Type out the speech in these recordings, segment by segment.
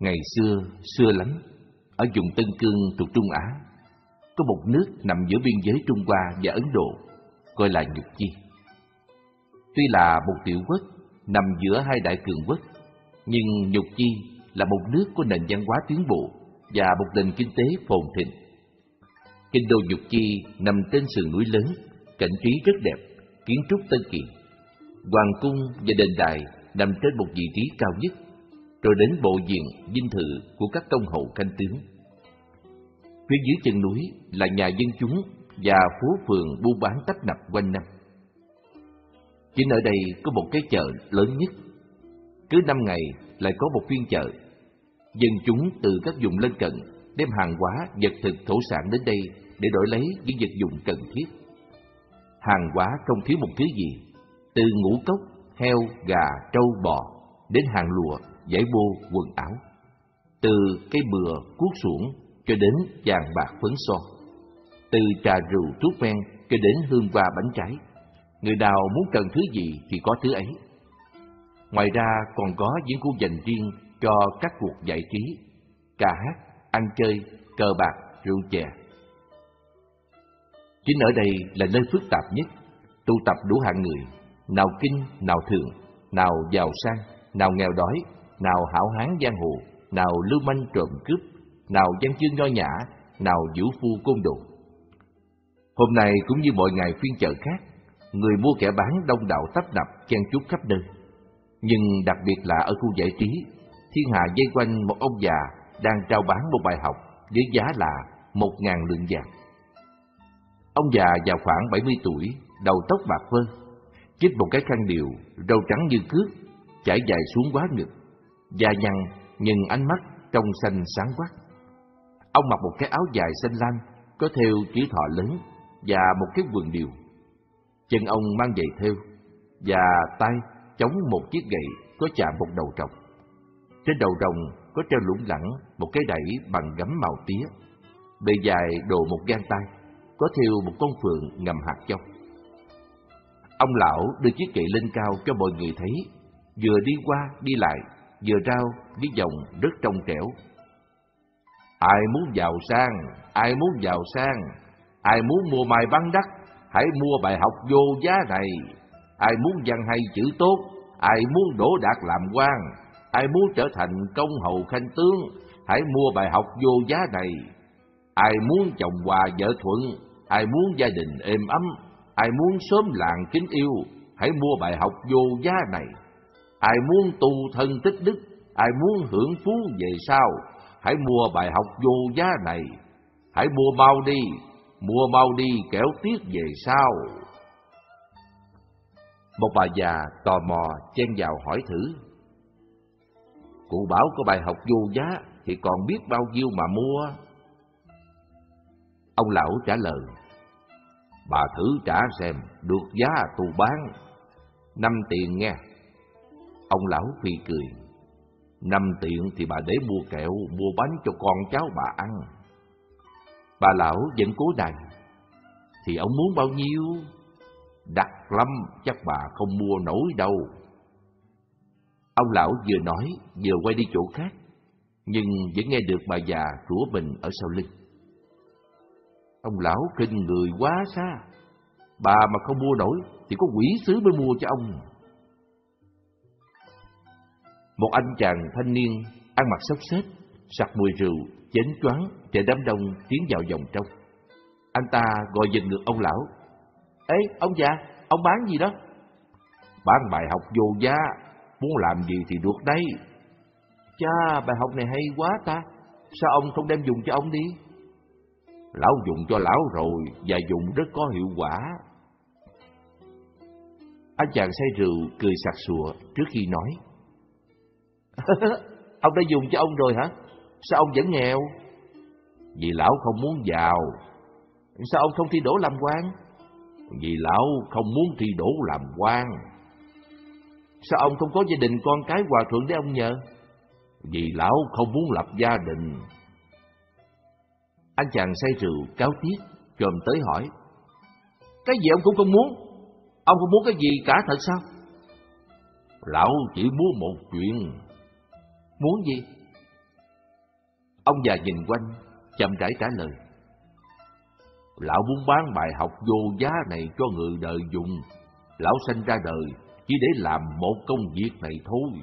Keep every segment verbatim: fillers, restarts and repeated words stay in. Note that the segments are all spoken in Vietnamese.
Ngày xưa, xưa lắm, ở vùng Tân Cương thuộc Trung Á, có một nước nằm giữa biên giới Trung Hoa và Ấn Độ, gọi là Nhục Chi. Tuy là một tiểu quốc nằm giữa hai đại cường quốc, nhưng Nhục Chi là một nước có nền văn hóa tiến bộ và một nền kinh tế phồn thịnh. Kinh đô Nhục Chi nằm trên sườn núi lớn, cảnh trí rất đẹp, kiến trúc tân kỳ. Hoàng cung và đền đài nằm trên một vị trí cao nhất, rồi đến bộ viện, dinh thự của các công hầu khanh tướng. Phía dưới chân núi là nhà dân chúng và phố phường buôn bán tấp nập quanh năm. Chỉ ở đây có một cái chợ lớn nhất. Cứ năm ngày lại có một phiên chợ. Dân chúng từ các vùng lân cận đem hàng hóa, vật thực, thổ sản đến đây để đổi lấy những vật dụng cần thiết. Hàng hóa không thiếu một thứ gì, từ ngũ cốc, heo, gà, trâu, bò đến hàng lụa, vải bô, quần áo, từ cây bừa, cuốc xuồng cho đến vàng bạc phấn son, từ trà rượu, thuốc men cho đến hương hoa bánh trái. Người nào muốn cần thứ gì thì có thứ ấy. Ngoài ra còn có những khu dành riêng cho các cuộc giải trí, ca hát, ăn chơi, cờ bạc, rượu chè. Chính ở đây là nơi phức tạp nhất, tụ tập đủ hạng người, nào kinh, nào thượng, nào giàu sang, nào nghèo đói, nào hảo hán giang hồ, nào lưu manh trộm cướp, nào văn chương nho nhã, nào vũ phu côn đồ. Hôm nay cũng như mọi ngày phiên chợ khác, người mua kẻ bán đông đảo tấp nập chen chúc khắp nơi. Nhưng đặc biệt là ở khu giải trí, thiên hạ vây quanh một ông già đang trao bán một bài học với giá là một ngàn lượng vàng. Ông già vào khoảng bảy mươi tuổi, đầu tóc bạc phơ, chích một cái khăn điều, râu trắng như cước, chải dài xuống quá ngực, da nhăn nhưng ánh mắt trong xanh sáng quắc. Ông mặc một cái áo dài xanh lam có thêu chữ thọ lớn và một cái quần điều. Chân ông mang giày thêu và tay chống một chiếc gậy có chạm một đầu rồng. Trên đầu rồng có treo lủng lẳng một cái đẩy bằng gấm màu tía, bề dài độ một gang tay, có thêu một con phượng ngầm hạt châu. Ông lão đưa chiếc gậy lên cao cho mọi người thấy, vừa đi qua đi lại, vừa rao với giọng rất trong trẻo. Ai muốn giàu sang, ai muốn giàu sang, ai muốn mua mai bán đắt, hãy mua bài học vô giá này. Ai muốn văn hay chữ tốt, ai muốn đỗ đạt làm quan, ai muốn trở thành công hầu khanh tướng, hãy mua bài học vô giá này. Ai muốn chồng hòa vợ thuận, ai muốn gia đình êm ấm, ai muốn xóm làng kính yêu, hãy mua bài học vô giá này. Ai muốn tu thân tích đức, ai muốn hưởng phú về sau, hãy mua bài học vô giá này. Hãy mua mau đi, mua mau đi kẻo tiếc về sau. Một bà già tò mò chen vào hỏi thử. Cụ bảo có bài học vô giá thì còn biết bao nhiêu mà mua. Ông lão trả lời. Bà thử trả xem, được giá tôi bán. Năm tiền nghe. Ông lão phì cười. Năm tiền thì bà để mua kẹo, mua bánh cho con cháu bà ăn. Bà lão vẫn cố đành. Thì ông muốn bao nhiêu? Đắt lắm, chắc bà không mua nổi đâu. Ông lão vừa nói vừa quay đi chỗ khác, nhưng vẫn nghe được bà già rủa mình ở sau lưng. Ông lão khinh người quá xa. Bà mà không mua nổi thì có quỷ sứ mới mua cho ông. Một anh chàng thanh niên ăn mặc xốc xếch, sặc mùi rượu, chén choáng chạy đám đông tiến vào vòng trong. Anh ta gọi giật ngược ông lão. Ê, ông già, ông bán gì đó? Bán bài học vô giá, muốn làm gì thì được đấy. Chà, bài học này hay quá ta. Sao ông không đem dùng cho ông đi? Lão dùng cho lão rồi, và dùng rất có hiệu quả. Anh chàng say rượu cười sặc sụa trước khi nói. Ông đã dùng cho ông rồi hả? Sao ông vẫn nghèo? Vì lão không muốn giàu. Sao ông không thi đỗ làm quan? Vì lão không muốn thi đỗ làm quan. Sao ông không có gia đình con cái hòa thuận để ông nhờ? Vì lão không muốn lập gia đình. Anh chàng say rượu cáo tiếc chồm tới hỏi. Cái gì ông cũng không muốn? Ông không muốn cái gì cả thật sao? Lão chỉ muốn một chuyện. Muốn gì? Ông già nhìn quanh, chậm rãi trả lời. Lão muốn bán bài học vô giá này cho người đời dùng. Lão sanh ra đời chỉ để làm một công việc này thôi.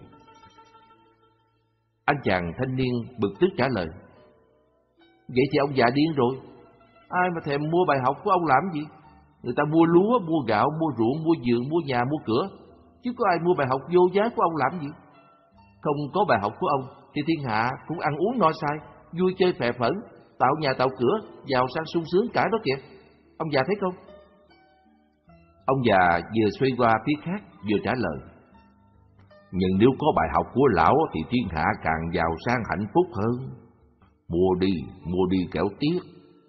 Anh chàng thanh niên bực tức trả lời. Vậy thì ông già điên rồi. Ai mà thèm mua bài học của ông làm gì? Người ta mua lúa, mua gạo, mua ruộng, mua giường, mua nhà, mua cửa. Chứ có ai mua bài học vô giá của ông làm gì? Không có bài học của ông thì thiên hạ cũng ăn uống no say, vui chơi phè phỡn, tạo nhà tạo cửa, giàu sang sung sướng cả đó kìa. Ông già thấy không? Ông già vừa xoay qua phía khác vừa trả lời. Nhưng nếu có bài học của lão thì thiên hạ càng giàu sang hạnh phúc hơn. Mua đi, mua đi kẻo tiếc.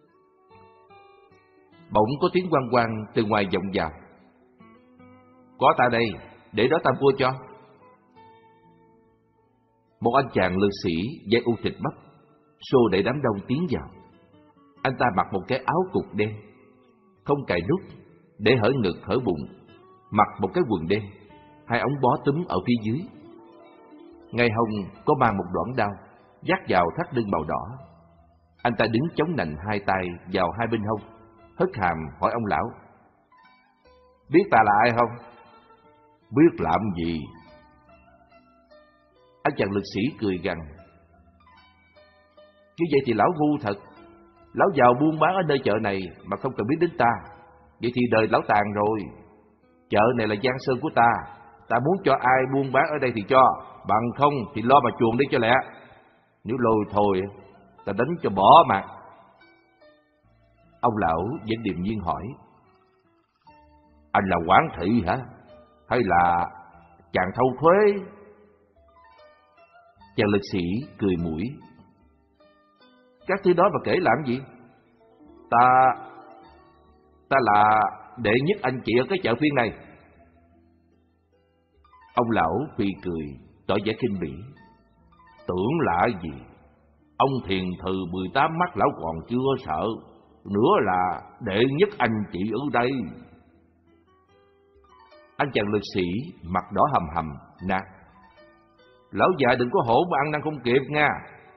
Bỗng có tiếng quang quang từ ngoài vọng vào. Có ta đây, để đó ta mua cho. Một anh chàng lực sĩ da u thịt bắp xô đẩy đám đông tiến vào. Anh ta mặc một cái áo cục đen, không cài nút, để hở ngực hở bụng, mặc một cái quần đen, hai ống bó túm ở phía dưới. Ngay hông có mang một đoạn đao, vác vào thắt lưng màu đỏ. Anh ta đứng chống nạnh hai tay vào hai bên hông, hất hàm hỏi ông lão. Biết ta là ai không? Biết làm gì? Anh chàng lực sĩ cười gằn. Như vậy thì lão ngu thật. Lão giàu buôn bán ở nơi chợ này mà không cần biết đến ta. Vậy thì đời lão tàn rồi. Chợ này là giang sơn của ta. Ta muốn cho ai buôn bán ở đây thì cho, bằng không thì lo mà chuồn đi cho lẹ. Nếu lôi thôi, ta đánh cho bỏ mà. Ông lão vẫn điềm nhiên hỏi. Anh là quản thị hả? Hay là chàng thâu thuế? Chàng lực sĩ cười mũi. Các thứ đó mà kể làm gì? Ta... Ta là đệ nhất anh chị ở cái chợ phiên này. Ông lão phì cười, tỏ vẻ khinh bỉ. Tưởng là gì? Ông thiền thừ mười tám mắt lão còn chưa sợ, nữa là đệ nhất anh chị ở đây. Anh chàng lực sĩ mặt đỏ hầm hầm, nạt. Lão già đừng có hổ mà ăn năn không kịp nha.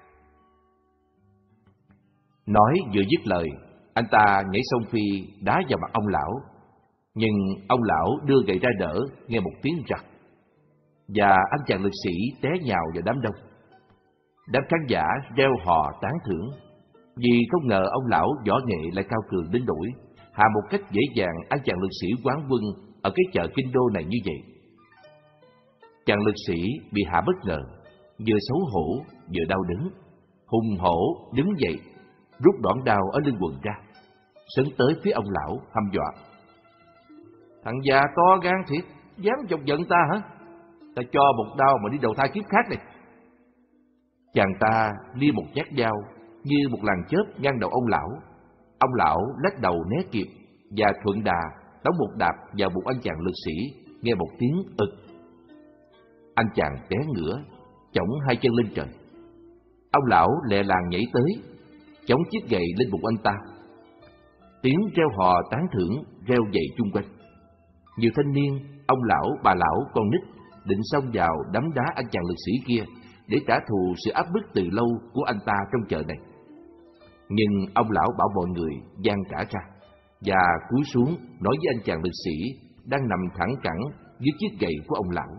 Nói vừa dứt lời, anh ta nhảy sông phi đá vào mặt ông lão. Nhưng ông lão đưa gậy ra đỡ, nghe một tiếng rặt, và anh chàng lực sĩ té nhào vào đám đông. Đám khán giả reo hò tán thưởng, vì không ngờ ông lão võ nghệ lại cao cường đến nỗi hạ một cách dễ dàng anh chàng lực sĩ quán quân ở cái chợ kinh đô này như vậy. Chàng lực sĩ bị hạ bất ngờ, vừa xấu hổ vừa đau đớn, hùng hổ đứng dậy, rút đoạn đao ở lưng quần ra, sấn tới phía ông lão hăm dọa. Thằng già to gan thiệt, dám chọc giận ta hả? Ta cho một đao mà đi đầu thai kiếp khác này. Chàng ta lia một nhát dao như một làn chớp ngang đầu ông lão. Ông lão lách đầu né kịp và thuận đà đóng một đạp vào bụng anh chàng lực sĩ, nghe một tiếng ực. Anh chàng té ngửa, chổng hai chân lên trời. Ông lão lẹ làng nhảy tới, chống chiếc gậy lên bụng anh ta. Tiếng reo hò tán thưởng reo dậy chung quanh. Nhiều thanh niên, ông lão, bà lão, con nít định xông vào đấm đá anh chàng lực sĩ kia để trả thù sự áp bức từ lâu của anh ta trong chợ này. Nhưng ông lão bảo mọi người giang cả ra và cúi xuống nói với anh chàng lực sĩ đang nằm thẳng cẳng dưới chiếc gậy của ông lão.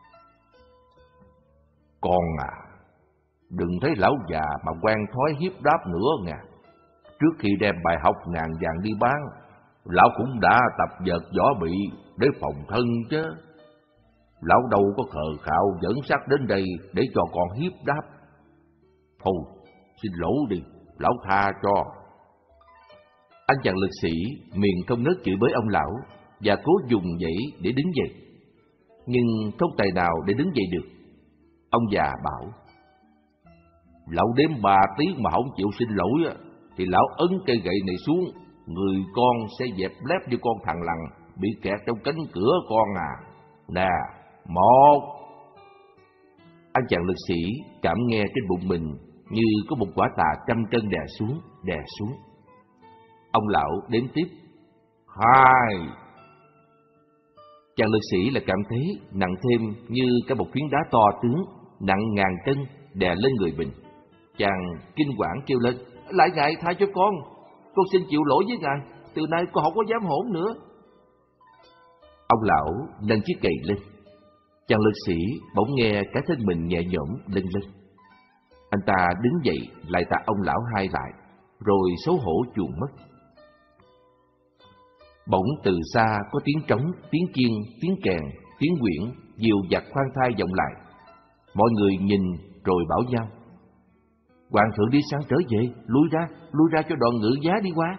Con à, đừng thấy lão già mà quen thói hiếp đáp nữa nha. Trước khi đem bài học ngàn vàng đi bán, lão cũng đã tập vợt võ bị để phòng thân chứ. Lão đâu có khờ khạo dẫn xác đến đây để cho con hiếp đáp. Thôi, xin lỗi đi, lão tha cho. Anh chàng lực sĩ miệng không ngớt chửi bới ông lão và cố dùng dãy để đứng dậy, nhưng không tài nào để đứng dậy được. Ông già bảo: Lão đếm ba tiếng mà không chịu xin lỗi thì lão ấn cây gậy này xuống, người con sẽ dẹp lép như con thằng lằn bị kẹt trong cánh cửa con à. Nè, một. Anh chàng lực sĩ cảm nghe trên bụng mình như có một quả tà trăm cân đè xuống, đè xuống. Ông lão đếm tiếp: Hai. Chàng lực sĩ lại cảm thấy nặng thêm như cả một phiến đá to tướng, nặng ngàn cân đè lên người mình. Chàng kinh quản kêu lên: Lại ngài tha cho con, con xin chịu lỗi với ngài, từ nay con không có dám hỗn nữa. Ông lão nâng chiếc gậy lên. Chàng lực sĩ bỗng nghe cả thân mình nhẹ nhõm lưng lên. Anh ta đứng dậy lại tạ ông lão hai lại, rồi xấu hổ chuồn mất. Bỗng từ xa có tiếng trống, tiếng chiên, tiếng kèn, tiếng quyển, dìu dặt khoan thai vọng lại. Mọi người nhìn rồi bảo nhau: Hoàng thượng đi sang trở về, lui ra, lui ra cho đoàn ngự giá đi qua.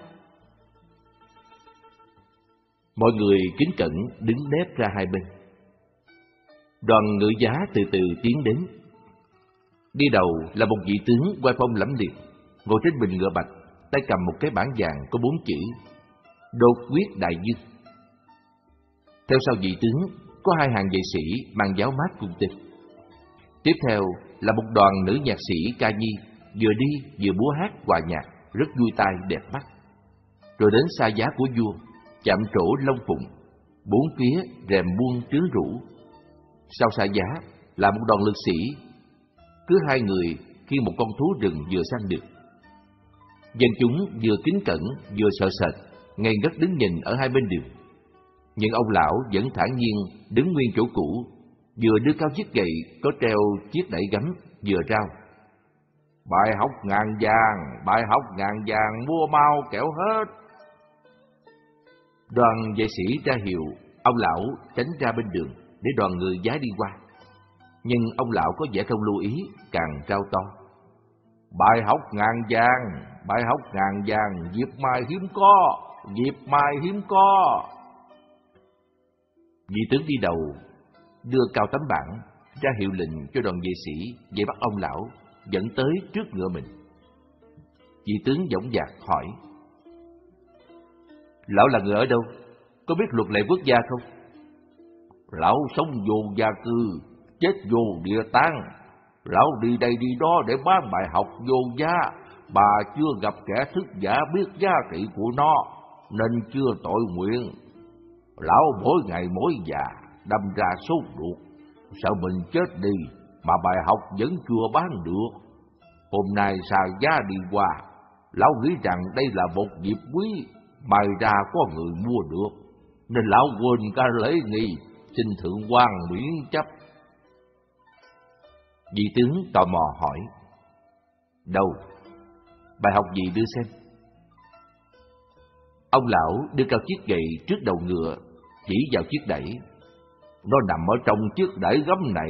Mọi người kính cẩn đứng nép ra hai bên. Đoàn ngự giá từ từ tiến đến. Đi đầu là một vị tướng oai phong lẫm liệt, ngồi trên mình ngựa bạch, tay cầm một cái bảng vàng có bốn chữ: Đột quyết đại dương. Theo sau vị tướng có hai hàng vệ sĩ mang giáo mát cung tên. Tiếp theo là một đoàn nữ nhạc sĩ ca nhi, vừa đi vừa múa hát hòa nhạc, rất vui tai đẹp mắt. Rồi đến xa giá của vua, chạm trổ long phụng, bốn phía rèm buông trướng rũ. Sau xa giá là một đoàn lực sĩ, cứ hai người khi một con thú rừng vừa săn được. Dân chúng vừa kính cẩn vừa sợ sệt, ngây ngất đứng nhìn ở hai bên đường. Nhưng ông lão vẫn thản nhiên đứng nguyên chỗ cũ, vừa đưa cao chiếc gậy có treo chiếc đẩy gấm, vừa rao: Bài học ngàn vàng, bài học ngàn vàng, mua mau kẻo hết. Đoàn vệ sĩ ra hiệu ông lão tránh ra bên đường để đoàn người giá đi qua. Nhưng ông lão có vẻ không lưu ý, càng rao to: Bài học ngàn vàng, bài học ngàn vàng, dịp mai hiếm có, dịp mai hiếm có. Vị tướng đi đầu đưa cao tấm bảng ra hiệu lệnh cho đoàn vệ sĩ về bắt ông lão, dẫn tới trước ngựa mình. Vị tướng dõng dạc hỏi: Lão là người ở đâu? Có biết luật lệ quốc gia không? Lão sống vô gia cư, chết vô địa táng. Lão đi đây đi đó để bán bài học vô giá. Bà chưa gặp kẻ thức giả biết giá trị của nó, nên chưa tội nguyện. Lão mỗi ngày mỗi già, đâm ra sốt ruột, sợ mình chết đi mà bài học vẫn chưa bán được. Hôm nay xa giá đi qua, lão nghĩ rằng đây là một dịp quý, may ra có người mua được, nên lão quên cả lễ nghi, xin thượng quan miễn chấp. Vị tướng tò mò hỏi: Đâu? Bài học gì đưa xem? Ông lão đưa cao chiếc gậy trước đầu ngựa, chỉ vào chiếc đẩy: Nó nằm ở trong chiếc đẩy gấm này.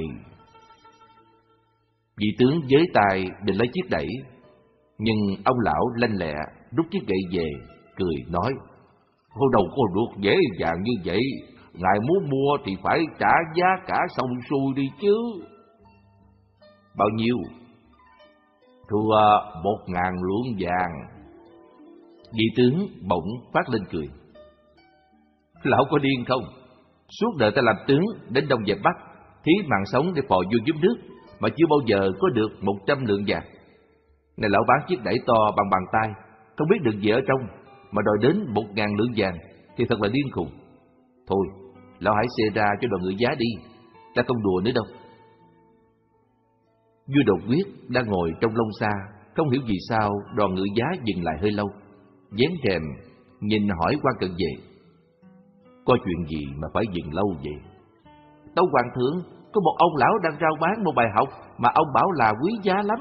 Vị tướng với tay định lấy chiếc đẩy, nhưng ông lão lanh lẹ rút chiếc gậy về, cười nói: Thôi đâu có được dễ dàng như vậy, ngài muốn mua thì phải trả giá cả xong xuôi đi chứ. Bao nhiêu? Thua một ngàn lượng vàng. Vị tướng bỗng phát lên cười: Lão có điên không? Suốt đời ta làm tướng đến Đông dẹp Bắc, thí mạng sống để phò vua giúp nước, mà chưa bao giờ có được một trăm lượng vàng. Này lão bán chiếc đẩy to bằng bàn tay, không biết được gì ở trong, mà đòi đến một ngàn lượng vàng thì thật là điên khùng. Thôi, lão hãy xê ra cho đoàn ngự giá đi, ta không đùa nữa đâu. Vua Đột Quyết đang ngồi trong lông xa, không hiểu vì sao đoàn ngự giá dừng lại hơi lâu, vén rèm nhìn hỏi quan cận vệ: Có chuyện gì mà phải dừng lâu vậy? Tâu hoàng thượng, có một ông lão đang rao bán một bài học mà ông bảo là quý giá lắm.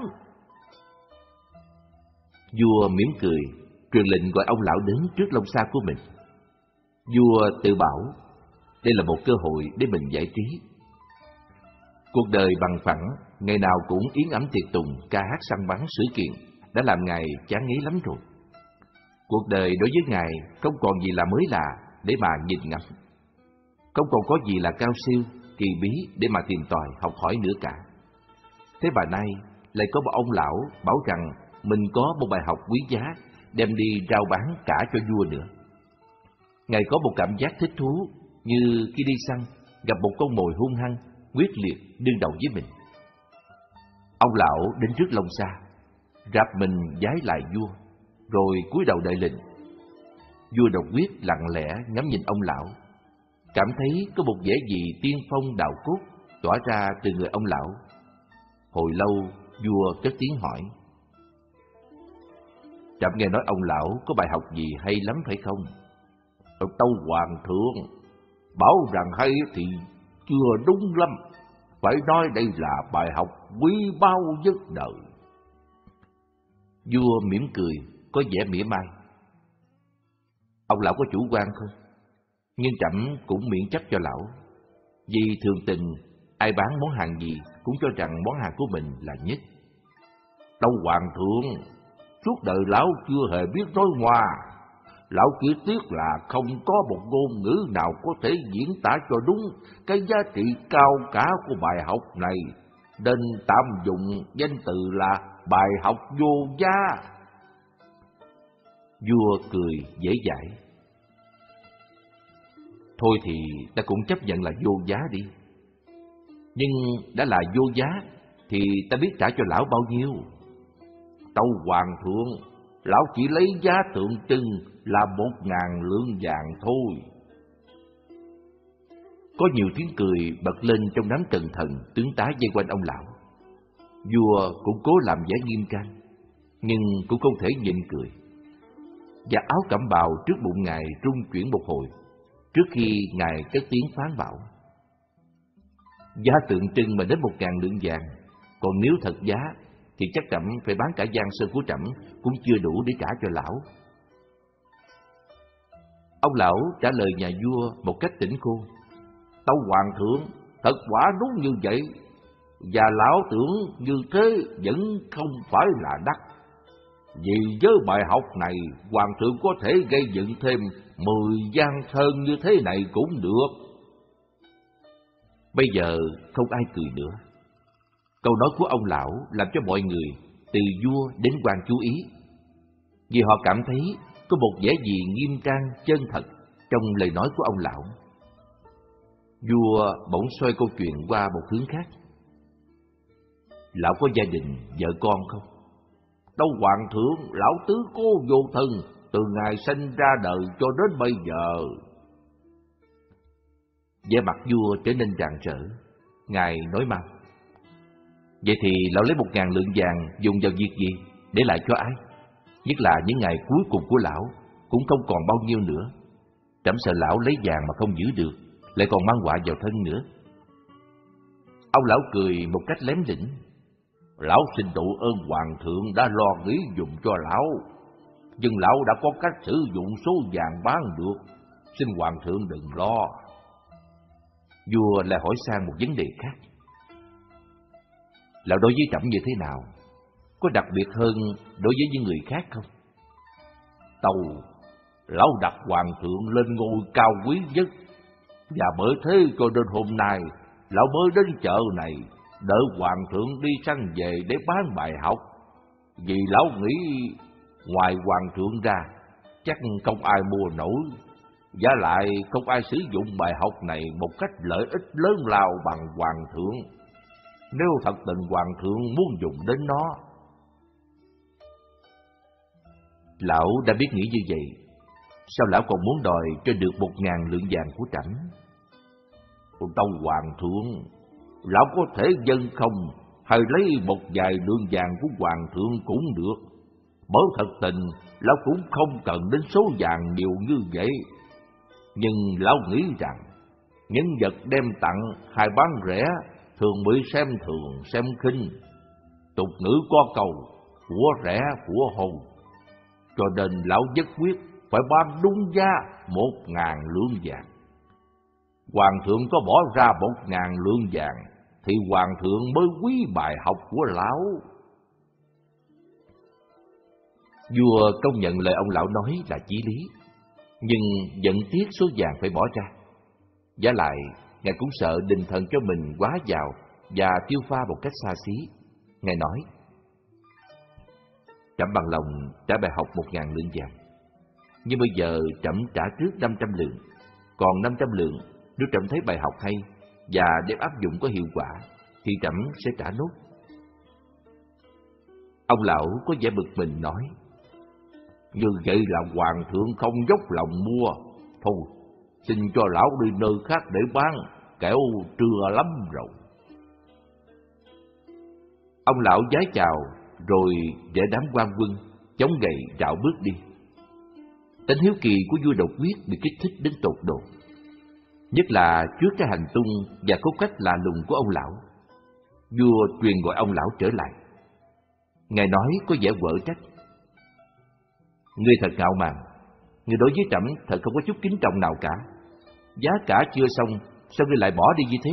Vua mỉm cười, truyền lệnh gọi ông lão đến trước lông xa của mình. Vua tự bảo đây là một cơ hội để mình giải trí. Cuộc đời bằng phẳng, ngày nào cũng yến ấm tiệc tùng, ca hát săn bắn sự kiện, đã làm ngài chán ngấy lắm rồi. Cuộc đời đối với ngài không còn gì là mới lạ để mà nhìn ngắm, không còn có gì là cao siêu, kỳ bí để mà tìm tòi học hỏi nữa cả. Thế mà nay lại có một ông lão bảo rằng mình có một bài học quý giá, đem đi rao bán cả cho vua nữa. Ngài có một cảm giác thích thú, như khi đi săn gặp một con mồi hung hăng, quyết liệt đương đầu với mình. Ông lão đến trước lông xa, rạp mình vái lại vua, rồi cúi đầu đợi lệnh. Vua Đột Quyết lặng lẽ ngắm nhìn ông lão, cảm thấy có một vẻ gì tiên phong đạo cốt tỏa ra từ người ông lão. Hồi lâu, vua cất tiếng hỏi: Trẫm nghe nói ông lão có bài học gì hay lắm phải không? Tâu hoàng thượng, bảo rằng hay thì chưa đúng lắm, phải nói đây là bài học quý báu nhất đời. Vua mỉm cười, có vẻ mỉa mai. Ông lão có chủ quan không? Nhưng trẫm cũng miễn chấp cho lão, vì thường tình ai bán món hàng gì cũng cho rằng món hàng của mình là nhất. Tâu hoàng thượng, suốt đời lão chưa hề biết nói ngoa. Lão chỉ tiếc là không có một ngôn ngữ nào có thể diễn tả cho đúng cái giá trị cao cả của bài học này, nên tạm dụng danh từ là bài học vô giá. Vua cười dễ dãi. Thôi thì ta cũng chấp nhận là vô giá đi. Nhưng đã là vô giá thì ta biết trả cho lão bao nhiêu? Tâu hoàng thượng, lão chỉ lấy giá tượng trưng là một ngàn lượng vàng thôi. Có nhiều tiếng cười bật lên trong đám cần thần tướng tá vây quanh ông lão. Vua cũng cố làm vẻ nghiêm trang, nhưng cũng không thể nhịn cười. Và áo cẩm bào trước bụng ngài rung chuyển một hồi, trước khi ngài cất tiếng phán bảo: giá tượng trưng mà đến một ngàn lượng vàng, còn nếu thật giá thì chắc trẫm phải bán cả giang sơn của trẫm cũng chưa đủ để trả cho lão. Ông lão trả lời nhà vua một cách tỉnh khôn. Tâu hoàng thượng, thật quả đúng như vậy, và lão tưởng như thế vẫn không phải là đắt. Vì với bài học này, hoàng thượng có thể gây dựng thêm mười giang sơn như thế này cũng được. Bây giờ không ai cười nữa. Câu nói của ông lão làm cho mọi người, từ vua đến quan chú ý, vì họ cảm thấy có một vẻ gì nghiêm trang chân thật trong lời nói của ông lão. Vua bỗng xoay câu chuyện qua một hướng khác. Lão có gia đình, vợ con không? Đâu hoàng thượng, lão tứ cô vô thân, từ ngày sinh ra đời cho đến bây giờ. Vẻ mặt vua trở nên rạng rỡ. Ngài nói mau: vậy thì lão lấy một ngàn lượng vàng dùng vào việc gì, để lại cho ai? Nhất là những ngày cuối cùng của lão cũng không còn bao nhiêu nữa. Trẫm sợ lão lấy vàng mà không giữ được, lại còn mang họa vào thân nữa. Ông lão cười một cách lém lỉnh. Lão xin độ ơn hoàng thượng đã lo nghĩ dùng cho lão, nhưng lão đã có cách sử dụng số vàng bán được, xin hoàng thượng đừng lo. Vua lại hỏi sang một vấn đề khác. Lão đối với trẫm như thế nào? Có đặc biệt hơn đối với những người khác không? Tâu, lão đặt hoàng thượng lên ngôi cao quý nhất, và bởi thế cho đến hôm nay lão mới đến chợ này, đợi hoàng thượng đi săn về để bán bài học. Vì lão nghĩ ngoài hoàng thượng ra chắc không ai mua nổi, và lại không ai sử dụng bài học này một cách lợi ích lớn lao bằng hoàng thượng, nếu thật tình hoàng thượng muốn dùng đến nó. Lão đã biết nghĩ như vậy, sao lão còn muốn đòi cho được một ngàn lượng vàng của trẫm? Tâu hoàng thượng, lão có thể dâng không, hay lấy một vài lượng vàng của hoàng thượng cũng được. Bởi thật tình, lão cũng không cần đến số vàng nhiều như vậy. Nhưng lão nghĩ rằng, những vật đem tặng hay bán rẻ thường bị xem thường, xem khinh. Tục ngữ có câu, của rẻ của hồn. Cho nên lão nhất quyết phải bán đúng giá một ngàn lượng vàng. Hoàng thượng có bỏ ra một ngàn lượng vàng, thì hoàng thượng mới quý bài học của lão. Vua công nhận lời ông lão nói là chí lý, nhưng vẫn tiếc số vàng phải bỏ ra. Vả lại, ngài cũng sợ đình thần cho mình quá giàu và tiêu pha một cách xa xí. Ngài nói: trẫm bằng lòng trả bài học một ngàn lượng vàng, nhưng bây giờ trẫm trả trước năm trăm lượng, còn năm trăm lượng nếu trẫm thấy bài học hay và đem áp dụng có hiệu quả thì trẫm sẽ trả nốt. Ông lão có vẻ bực mình nói: như vậy là hoàng thượng không dốc lòng mua. Thôi, xin cho lão đi nơi khác để bán, kẻo trưa lắm rồi. Ông lão vái chào rồi để đám quan quân chống gậy rảo bước đi. Tính hiếu kỳ của vua độc quyết bị kích thích đến tột độ, nhất là trước cái hành tung và cốt cách lạ lùng của ông lão. Vua truyền gọi ông lão trở lại. Ngài nói có vẻ quở trách: "Ngươi thật ngạo mạn, ngươi đối với trẫm thật không có chút kính trọng nào cả. Giá cả chưa xong, sao ngươi lại bỏ đi như thế?"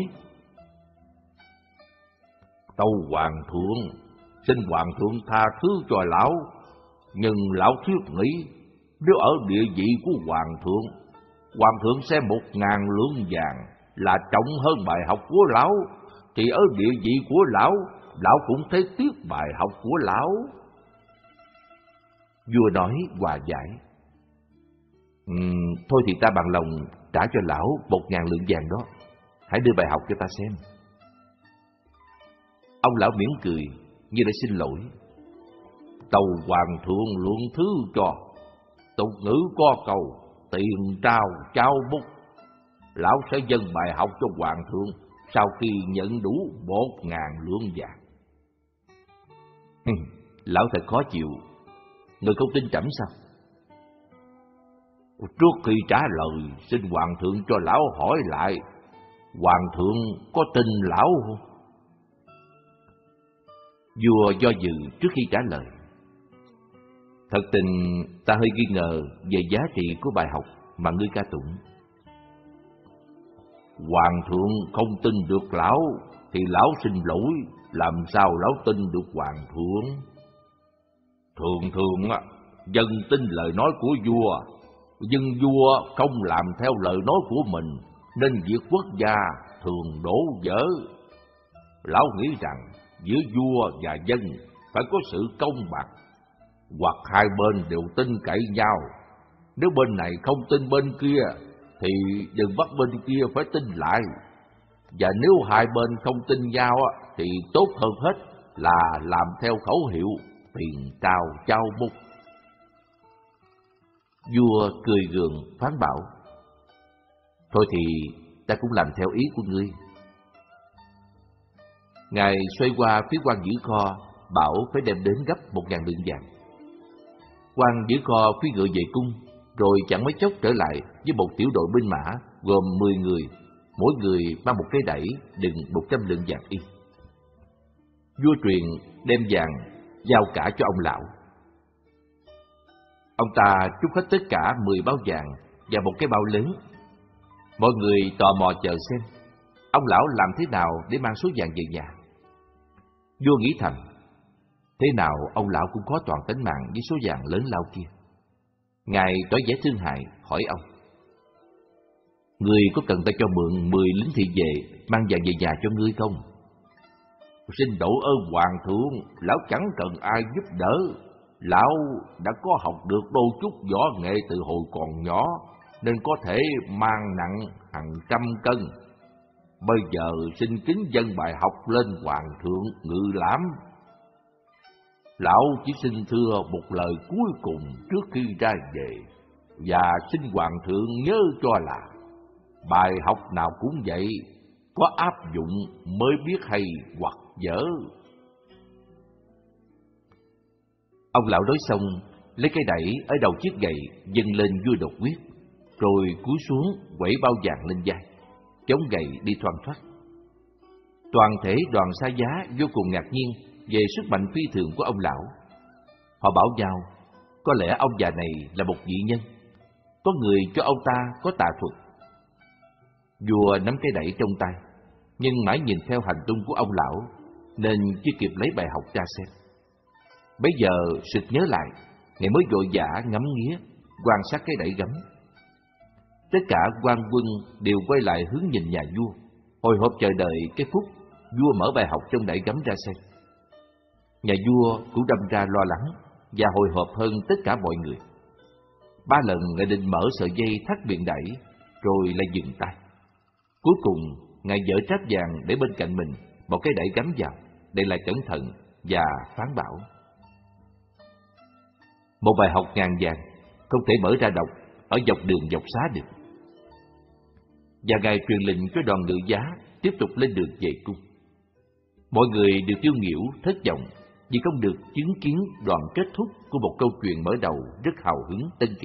"Tâu hoàng thượng, xin hoàng thượng tha thứ cho lão, nhưng lão thiết nghĩ nếu ở địa vị của hoàng thượng, hoàng thượng xem một ngàn lượng vàng là trọng hơn bài học của lão, thì ở địa vị của lão, lão cũng thấy tiếc bài học của lão." Vua nói hòa giải: uhm, "Thôi thì ta bằng lòng trả cho lão một ngàn lượng vàng đó. Hãy đưa bài học cho ta xem." Ông lão mỉm cười như để xin lỗi: "Tâu hoàng thượng lượng thứ cho. Tục ngữ có câu tiền trao trao bút. Lão sẽ dâng bài học cho hoàng thượng sau khi nhận đủ một ngàn lượng vàng." Lão thật khó chịu. Người không tin trẫm sao? "Trước khi trả lời, xin hoàng thượng cho lão hỏi lại, hoàng thượng có tin lão không?" Vua do dự trước khi trả lời. Thật tình ta hơi nghi ngờ về giá trị của bài học mà ngươi ca tụng. "Hoàng thượng không tin được lão thì lão xin lỗi, làm sao lão tin được hoàng thượng? Thường thường á, dân tin lời nói của vua, nhưng vua không làm theo lời nói của mình, nên việc quốc gia thường đổ vỡ. Lão nghĩ rằng giữa vua và dân phải có sự công bằng, hoặc hai bên đều tin cậy nhau. Nếu bên này không tin bên kia, thì đừng bắt bên kia phải tin lại. Và nếu hai bên không tin nhau, thì tốt hơn hết là làm theo khẩu hiệu tiền trao trao bút." Vua cười gượng phán bảo: "Thôi thì ta cũng làm theo ý của ngươi." Ngài xoay qua phía quan giữ kho, bảo phải đem đến gấp một ngàn lượng vàng. Quan giữ kho phi ngựa về cung, rồi chẳng mấy chốc trở lại với một tiểu đội binh mã gồm mười người, mỗi người mang một cái đẩy đựng một trăm lượng vàng y. Vua truyền đem vàng giao cả cho ông lão. Ông ta trút hết tất cả mười bao vàng và một cái bao lớn. Mọi người tò mò chờ xem ông lão làm thế nào để mang số vàng về nhà. Vua nghĩ thầm, thế nào ông lão cũng có toàn tính mạng với số vàng lớn lao kia. Ngài tỏ vẻ thương hại hỏi ông: "Ngươi có cần ta cho mượn mười lính thị vệ mang vàng về nhà cho ngươi không?" "Xin độ ơn hoàng thượng, lão chẳng cần ai giúp đỡ. Lão đã có học được đôi chút võ nghệ từ hồi còn nhỏ, nên có thể mang nặng hàng trăm cân. Bây giờ xin kính dâng bài học lên hoàng thượng ngự lãm. Lão chỉ xin thưa một lời cuối cùng trước khi ra về, và xin hoàng thượng nhớ cho là bài học nào cũng vậy, có áp dụng mới biết hay hoặc dở." Ông lão nói xong, lấy cây đẩy ở đầu chiếc gậy dâng lên vua độc quyết, rồi cúi xuống quẩy bao vàng lên vai, chống gậy đi thoăn thoắt. Toàn thể đoàn xa giá vô cùng ngạc nhiên về sức mạnh phi thường của ông lão. Họ bảo nhau, có lẽ ông già này là một vị nhân, có người cho ông ta có tà thuật. Vua nắm cái đẩy trong tay, nhưng mãi nhìn theo hành tung của ông lão, nên chưa kịp lấy bài học ra xem. Bấy giờ sực nhớ lại, Ngài mới vội vã ngắm nghía, quan sát cái đẩy gấm. Tất cả quan quân đều quay lại hướng nhìn nhà vua, hồi hộp chờ đợi cái phút vua mở bài học trong đẩy gấm ra xem. Nhà vua cũng đâm ra lo lắng và hồi hộp hơn tất cả mọi người. Ba lần Ngài định mở sợi dây thắt miệng đẩy, rồi lại dừng tay. Cuối cùng Ngài dỡ tráp vàng để bên cạnh mình, một cái đẩy gắm vào, để lại cẩn thận và phán bảo: "Một bài học ngàn vàng không thể mở ra đọc ở dọc đường dọc xá được." Và Ngài truyền lệnh cho đoàn ngự giá tiếp tục lên đường về cung. Mọi người đều tiêu nghỉu, thất vọng vì không được chứng kiến đoạn kết thúc của một câu chuyện mở đầu rất hào hứng tân kỳ.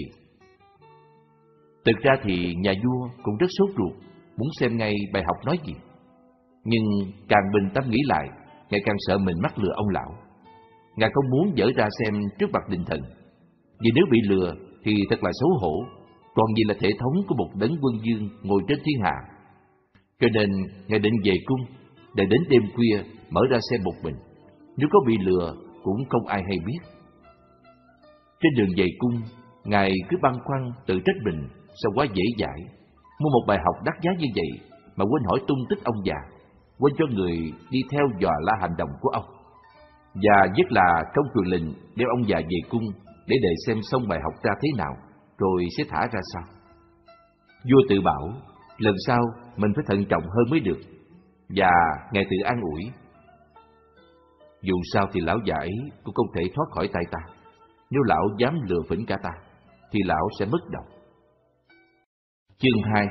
Thực ra thì nhà vua cũng rất sốt ruột, muốn xem ngay bài học nói gì. Nhưng càng bình tâm nghĩ lại, ngài càng sợ mình mắc lừa ông lão. Ngài không muốn dở ra xem trước mặt đình thần, vì nếu bị lừa thì thật là xấu hổ, còn gì là thể thống của một đấng quân vương ngồi trên thiên hạ. Cho nên ngài định về cung, để đến đêm khuya mở ra xem một mình. Nếu có bị lừa cũng không ai hay biết. Trên đường về cung, ngài cứ băn khoăn tự trách mình sao quá dễ dãi, mua một bài học đắt giá như vậy mà quên hỏi tung tích ông già, quên cho người đi theo dò la hành động của ông, và nhất là không truyền lệnh đem ông già về cung để đợi xem xong bài học ra thế nào rồi sẽ thả ra sao. Vua tự bảo lần sau mình phải thận trọng hơn mới được, và ngài tự an ủi: dù sao thì lão già ấy cũng không thể thoát khỏi tay ta. Nếu lão dám lừa phỉnh cả ta thì lão sẽ mất đầu. Chương hai.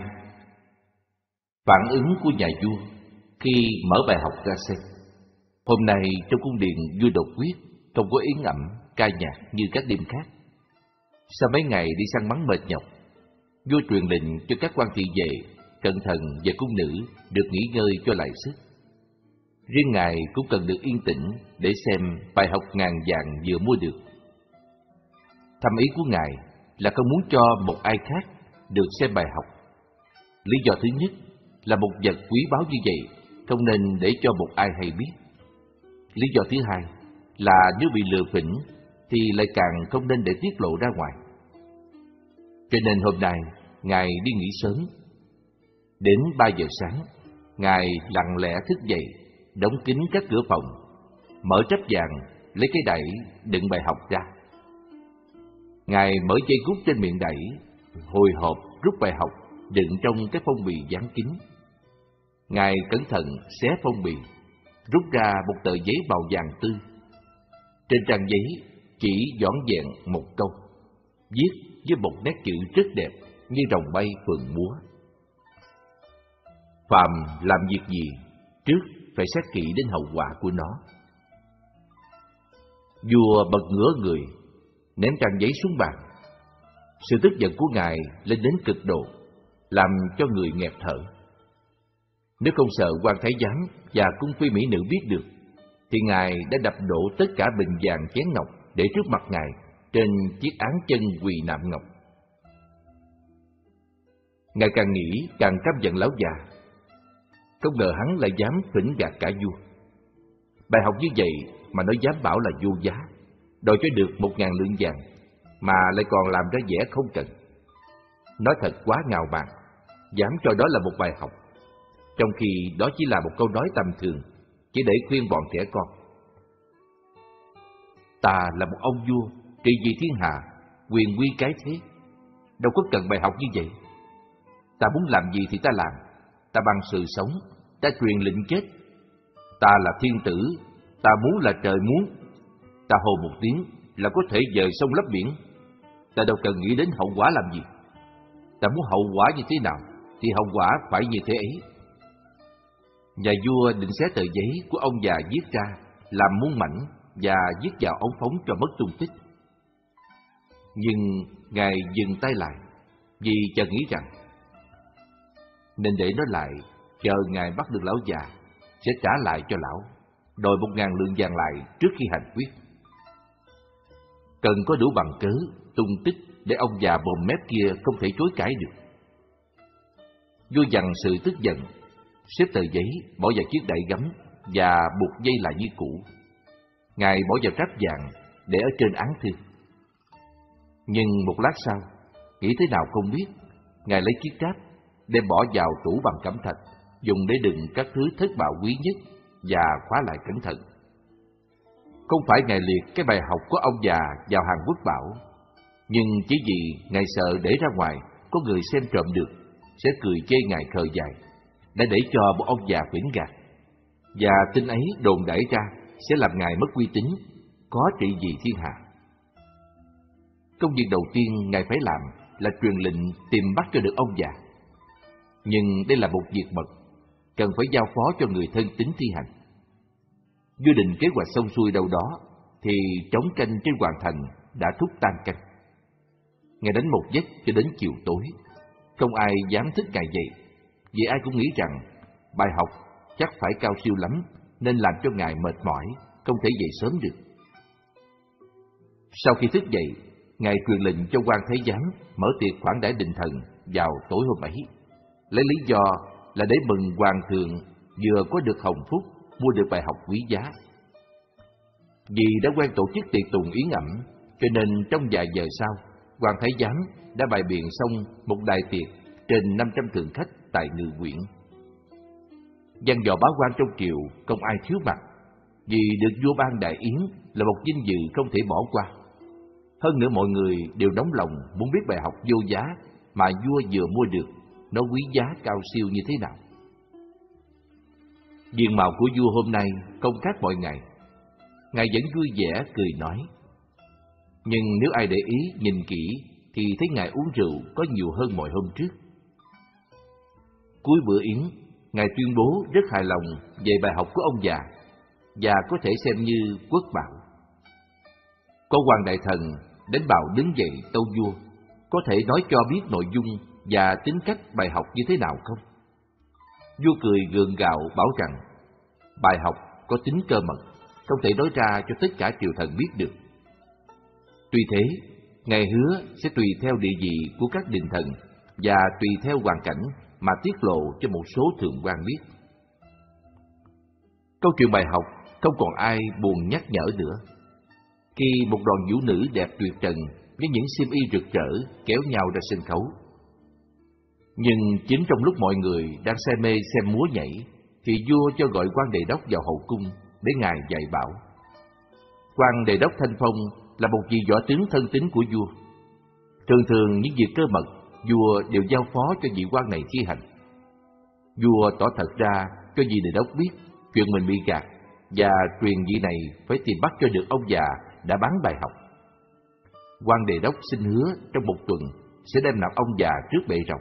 Phản ứng của nhà vua khi mở bài học ra xem. Hôm nay trong cung điện, vua đột quyết, không có yến ẩm, ca nhạc như các đêm khác. Sau mấy ngày đi săn bắn mệt nhọc, vua truyền lệnh cho các quan thị vệ, cận thần và cung nữ được nghỉ ngơi cho lại sức. Riêng ngài cũng cần được yên tĩnh để xem bài học ngàn vàng vừa mua được. Thâm ý của ngài là không muốn cho một ai khác được xem bài học. Lý do thứ nhất là một vật quý báu như vậy không nên để cho một ai hay biết. Lý do thứ hai là nếu bị lừa phỉnh thì lại càng không nên để tiết lộ ra ngoài. Cho nên hôm nay ngài đi nghỉ sớm. Đến ba giờ sáng, ngài lặng lẽ thức dậy, đóng kín các cửa phòng, mở tráp vàng, lấy cái đẩy đựng bài học ra. Ngài mở dây cút trên miệng đẩy, hồi hộp rút bài học đựng trong cái phong bì dán kín. Ngài cẩn thận xé phong bì, rút ra một tờ giấy màu vàng tươi. Trên trang giấy chỉ vỏn vẹn một câu, viết với một nét chữ rất đẹp như rồng bay phượng múa: phàm làm việc gì, trước phải xét kỹ đến hậu quả của nó. Vua bật ngửa người, ném trang giấy xuống bàn. Sự tức giận của ngài lên đến cực độ, làm cho người nghẹt thở. Nếu không sợ quan thái giám và cung phi mỹ nữ biết được, thì ngài đã đập đổ tất cả bình vàng chén ngọc để trước mặt ngài trên chiếc án chân quỳ nạm ngọc. Ngài càng nghĩ càng căm giận lão già. Không ngờ hắn lại dám phỉnh gạt cả vua. Bài học như vậy mà nó dám bảo là vô giá, đòi cho được một ngàn lượng vàng, mà lại còn làm ra vẻ không cần. Nói thật quá ngạo mạn, dám cho đó là một bài học, trong khi đó chỉ là một câu nói tầm thường, chỉ để khuyên bọn trẻ con. Ta là một ông vua trị vì thiên hạ, quyền quy cái thế, đâu có cần bài học như vậy. Ta muốn làm gì thì ta làm, ta bằng sự sống, ta truyền lệnh chết. Ta là thiên tử, ta muốn là trời muốn. Ta hô một tiếng là có thể dời sông lấp biển. Ta đâu cần nghĩ đến hậu quả làm gì. Ta muốn hậu quả như thế nào thì hậu quả phải như thế ấy. Nhà vua định xé tờ giấy của ông già viết ra làm muôn mảnh và viết vào ống phóng cho mất tung tích. Nhưng ngài dừng tay lại, vì chợt nghĩ rằng nên để nó lại, chờ ngài bắt được lão già sẽ trả lại cho lão, đòi một ngàn lượng vàng lại trước khi hành quyết. Cần có đủ bằng cớ, tung tích để ông già bồm mép kia không thể chối cãi được. Vua dằn sự tức giận, xếp tờ giấy bỏ vào chiếc đậy gấm và buộc dây lại như cũ. Ngài bỏ vào tráp vàng để ở trên án thư. Nhưng một lát sau, nghĩ thế nào không biết, ngài lấy chiếc tráp đem bỏ vào tủ bằng cẩm thạch, dùng để đựng các thứ thất bảo quý nhất và khóa lại cẩn thận. Không phải ngài liệt cái bài học của ông già vào hàng quốc bảo, nhưng chỉ vì ngài sợ để ra ngoài có người xem trộm được, sẽ cười chê ngài khờ dại, đã để cho một ông già phỉnh gạt, và tin ấy đồn đẩy ra sẽ làm ngài mất uy tín, có trị vì thiên hạ. Công việc đầu tiên ngài phải làm là truyền lệnh tìm bắt cho được ông già. Nhưng đây là một việc mật, cần phải giao phó cho người thân tín thi hành. Vua định kế hoạch xong xuôi đâu đó, thì trống canh trên hoàng thành đã thúc tan canh. Ngài đánh một giấc cho đến chiều tối, không ai dám thức Ngài dậy, vì ai cũng nghĩ rằng bài học chắc phải cao siêu lắm, nên làm cho Ngài mệt mỏi, không thể dậy sớm được. Sau khi thức dậy, Ngài truyền lệnh cho quan thái giám mở tiệc khoản đãi đình thần vào tối hôm ấy, lấy lý do là để mừng hoàng thượng vừa có được hồng phúc, mua được bài học quý giá. Vì đã quen tổ chức tiệc tùng yến ẩm, cho nên trong vài giờ sau, quan thái giám đã bày biện xong một đại tiệc trên năm trăm thượng khách tại Ngự Quyển. Văn võ bá quan trong triều không ai thiếu mặt, vì được vua ban đại yến là một vinh dự không thể bỏ qua. Hơn nữa mọi người đều nóng lòng muốn biết bài học vô giá mà vua vừa mua được, nó quý giá cao siêu như thế nào. Diện mạo của vua hôm nay không khác mọi ngày. Ngài vẫn vui vẻ cười nói. Nhưng nếu ai để ý nhìn kỹ thì thấy Ngài uống rượu có nhiều hơn mọi hôm trước. Cuối bữa yến, Ngài tuyên bố rất hài lòng về bài học của ông già, và có thể xem như quốc bảo. Có quan đại thần đến bảo đứng dậy tâu vua, có thể nói cho biết nội dung và tính cách bài học như thế nào không? Vua cười gượng gạo bảo rằng bài học có tính cơ mật, không thể nói ra cho tất cả triều thần biết được. Tuy thế, Ngài hứa sẽ tùy theo địa vị của các đình thần và tùy theo hoàn cảnh mà tiết lộ cho một số thượng quan biết. Câu chuyện bài học không còn ai buồn nhắc nhở nữa. Khi một đoàn vũ nữ đẹp tuyệt trần với những xiêm y rực rỡ kéo nhau ra sân khấu, nhưng chính trong lúc mọi người đang say mê xem múa nhảy, thì vua cho gọi quan đề đốc vào hậu cung để Ngài dạy bảo. Quan đề đốc Thanh Phong là một vị võ tướng thân tín của vua. Thường thường những việc cơ mật, vua đều giao phó cho vị quan này thi hành. Vua tỏ thật ra cho vị đề đốc biết chuyện mình bị gạt, và truyền vị này phải tìm bắt cho được ông già đã bán bài học. Quan đề đốc xin hứa trong một tuần sẽ đem nạp ông già trước bệ rồng.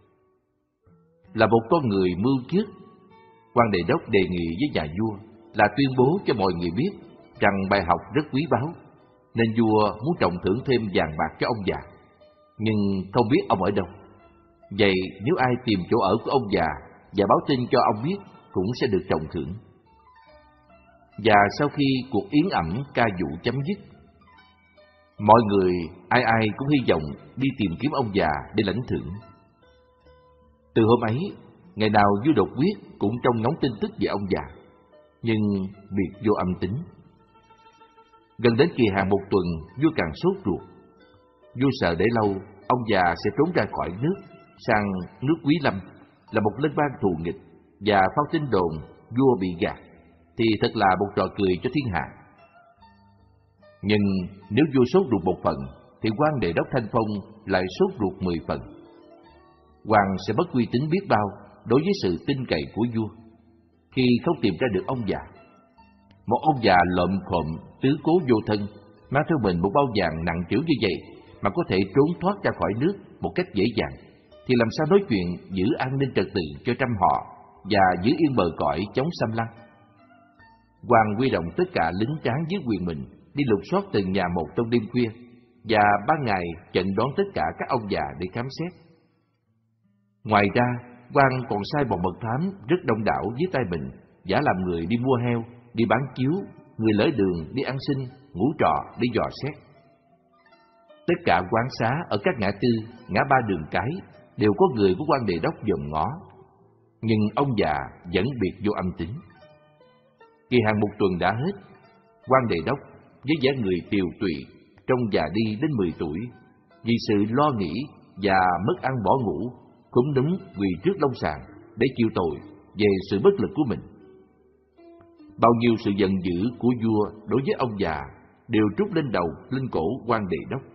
Là một con người mưu trước, quan đề đốc đề nghị với nhà vua là tuyên bố cho mọi người biết rằng bài học rất quý báu, nên vua muốn trọng thưởng thêm vàng bạc cho ông già, nhưng không biết ông ở đâu. Vậy nếu ai tìm chỗ ở của ông già và báo tin cho ông biết cũng sẽ được trọng thưởng. Và sau khi cuộc yến ẩm ca vũ chấm dứt, mọi người ai ai cũng hy vọng đi tìm kiếm ông già để lãnh thưởng. Từ hôm ấy, ngày nào vua đột quyết cũng trông ngóng tin tức về ông già, nhưng việc vô âm tính. Gần đến kỳ hạn một tuần, vua càng sốt ruột. Vua sợ để lâu, ông già sẽ trốn ra khỏi nước, sang nước Quý Lâm, là một lênh bang thù nghịch, và phao tin đồn vua bị gạt, thì thật là một trò cười cho thiên hạ. Nhưng nếu vua sốt ruột một phần, thì quan đề đốc Thanh Phong lại sốt ruột mười phần. Hoàng sẽ mất uy tín biết bao đối với sự tin cậy của vua khi không tìm ra được ông già. Một ông già lợm khộm, tứ cố vô thân, mang theo mình một bao vàng nặng trĩu như vậy mà có thể trốn thoát ra khỏi nước một cách dễ dàng, thì làm sao nói chuyện giữ an ninh trật tự cho trăm họ và giữ yên bờ cõi chống xâm lăng? Hoàng huy động tất cả lính tráng dưới quyền mình đi lục soát từng nhà một trong đêm khuya, và ban ngày chặn đón tất cả các ông già để khám xét. Ngoài ra, Hoàng còn sai bọn mật thám rất đông đảo dưới tay mình, giả làm người đi mua heo, đi bán chiếu, người lỡ đường đi ăn xin, ngủ trọ để dò xét. Tất cả quán xá ở các ngã tư, ngã ba đường cái đều có người của quan đề đốc dòm ngó, nhưng ông già vẫn biệt vô âm tính. Kỳ hạn một tuần đã hết, quan đề đốc với vẻ người tiều tụy, trông già đi đến mười tuổi, vì sự lo nghĩ và mất ăn bỏ ngủ, cúm núm quỳ trước long sàng để chịu tội về sự bất lực của mình. Bao nhiêu sự giận dữ của vua đối với ông già đều trút lên đầu lên cổ quan đề đốc.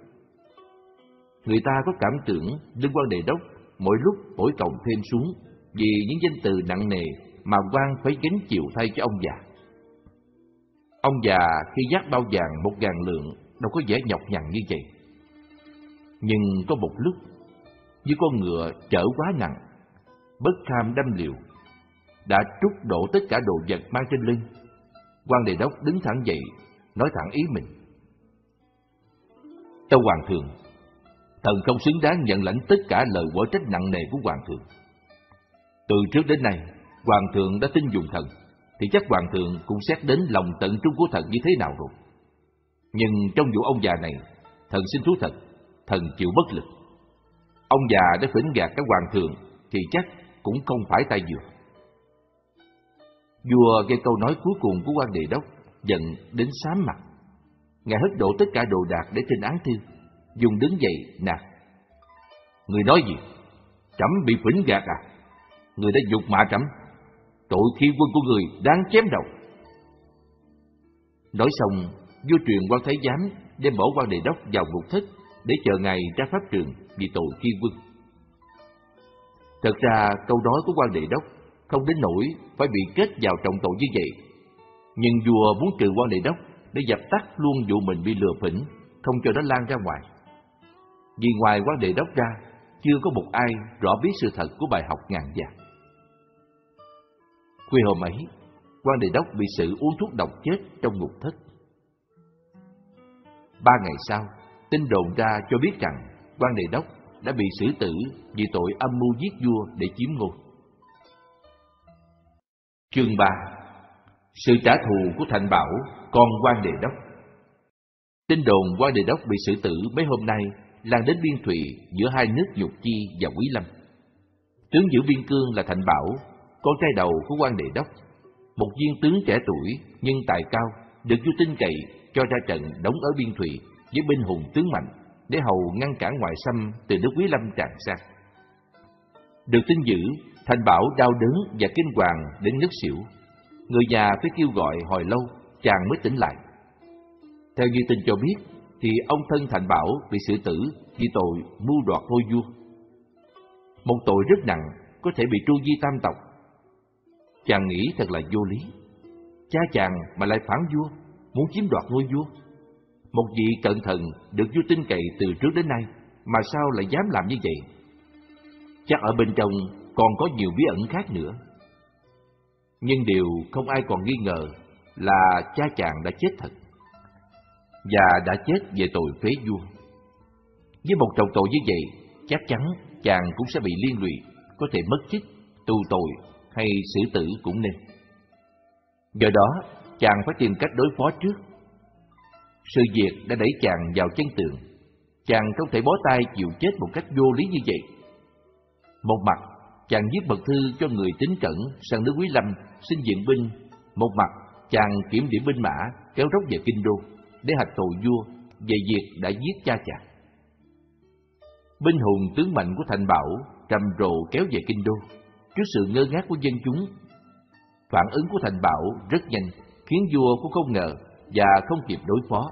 Người ta có cảm tưởng lưng quan đề đốc mỗi lúc mỗi còng thêm xuống vì những danh từ nặng nề mà quan phải gánh chịu thay cho ông già. Ông già khi dắt bao vàng một ngàn lượng đâu có vẻ nhọc nhằn như vậy. Nhưng có một lúc, như con ngựa chở quá nặng, bất kham đâm liều, đã trút đổ tất cả đồ vật mang trên lưng, Quan Đề Đốc đứng thẳng dậy, nói thẳng ý mình. Tâu Hoàng thượng, thần không xứng đáng nhận lãnh tất cả lời quở trách nặng nề của Hoàng thượng. Từ trước đến nay, Hoàng thượng đã tin dùng thần, thì chắc Hoàng thượng cũng xét đến lòng tận trung của thần như thế nào rồi. Nhưng trong vụ ông già này, thần xin thú thật, thần chịu bất lực. Ông già đã phỉnh gạt các Hoàng thượng thì chắc cũng không phải tay vừa. Vua nghe câu nói cuối cùng của Quan Đề Đốc, giận đến xám mặt. Ngài hất đổ tất cả đồ đạc để trên án thư, dùng đứng dậy nạt. Người nói gì? Trẫm bị phỉnh gạt à? Người đã nhục mạ trẫm, tội khi quân của người đáng chém đầu. Nói xong, vua truyền quan thái giám đem bỏ Quan Đề Đốc vào ngục thất để chờ ngày ra pháp trường vì tội khi quân. Thật ra câu nói của Quan Đề Đốc không đến nỗi phải bị kết vào trọng tội như vậy, nhưng vua muốn trừ Quan Đề Đốc để dập tắt luôn vụ mình bị lừa phỉnh, không cho nó lan ra ngoài. Vì ngoài Quan Đề Đốc ra, chưa có một ai rõ biết sự thật của bài học ngàn vàng. Khuya hôm ấy, Quan Đề Đốc bị xử uống thuốc độc chết trong ngục thất. Ba ngày sau, tin đồn ra cho biết rằng Quan Đề Đốc đã bị xử tử vì tội âm mưu giết vua để chiếm ngôi. Chương ba. Sự trả thù của Thành Bảo, con Quan Đề Đốc. Tin đồn Quan Đề Đốc bị xử tử mấy hôm nay lan đến biên thùy giữa hai nước Dục Chi và Quý Lâm. Tướng giữ biên cương là Thành Bảo, con trai đầu của Quan Đề Đốc, một viên tướng trẻ tuổi nhưng tài cao, được vua tin cậy cho ra trận đóng ở biên thùy với binh hùng tướng mạnh để hầu ngăn cản ngoại xâm từ nước Quý Lâm tràn sang. Được tin dữ, Thành Bảo đau đớn và kinh hoàng đến ngất xỉu. Người nhà phải kêu gọi hồi lâu chàng mới tỉnh lại. Theo như tin cho biết thì ông thân Thành Bảo bị xử tử vì tội mưu đoạt ngôi vua, một tội rất nặng, có thể bị tru di tam tộc. Chàng nghĩ thật là vô lý. Cha chàng mà lại phản vua, muốn chiếm đoạt ngôi vua. Một vị cận thần được vua tin cậy từ trước đến nay, mà sao lại dám làm như vậy? Chắc ở bên trong còn có nhiều bí ẩn khác nữa. Nhưng điều không ai còn nghi ngờ là cha chàng đã chết thật, và đã chết về tội phế vua. Với một trọng tội như vậy, chắc chắn chàng cũng sẽ bị liên lụy, có thể mất chức, tù tội hay xử tử cũng nên. Do đó, chàng phải tìm cách đối phó trước. Sự việc đã đẩy chàng vào chân tường. Chàng không thể bó tay chịu chết một cách vô lý như vậy. Một mặt, chàng viết mật thư cho người tín cẩn sang nước Quý Lâm xin viện binh. Một mặt, chàng kiểm điểm binh mã kéo rốc về kinh đô để hạch tội vua về việc đã giết cha chàng. Binh hùng tướng mạnh của Thành Bảo trầm rồ kéo về kinh đô trước sự ngơ ngác của dân chúng. Phản ứng của Thành Bảo rất nhanh, khiến vua cũng không ngờ và không kịp đối phó.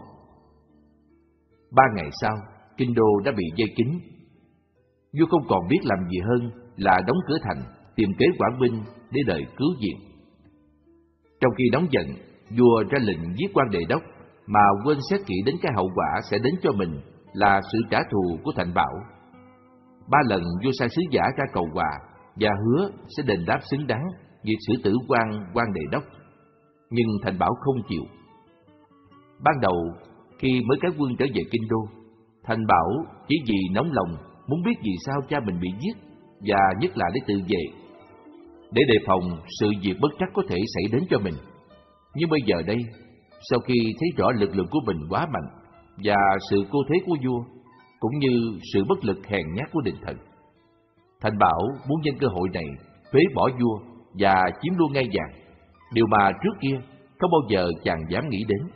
Ba ngày sau, kinh đô đã bị vây kín. Vua không còn biết làm gì hơn là đóng cửa thành, tìm kế quản binh để đợi cứu viện. Trong khi nóng giận, vua ra lệnh giết Quan Đề Đốc mà quên xét kỹ đến cái hậu quả sẽ đến cho mình là sự trả thù của Thành Bảo. Ba lần vua sai sứ giả ra cầu hòa và hứa sẽ đền đáp xứng đáng việc xử tử quan Quan Đề Đốc, nhưng Thành Bảo không chịu. Ban đầu, khi mới cái quân trở về kinh đô, Thành Bảo chỉ vì nóng lòng muốn biết vì sao cha mình bị giết, và nhất là để tự vệ, để đề phòng sự việc bất trắc có thể xảy đến cho mình. Nhưng bây giờ đây, sau khi thấy rõ lực lượng của mình quá mạnh và sự cô thế của vua, cũng như sự bất lực hèn nhát của địch thần, Thành Bảo muốn nhân cơ hội này phế bỏ vua và chiếm luôn ngai vàng, điều mà trước kia không bao giờ chàng dám nghĩ đến.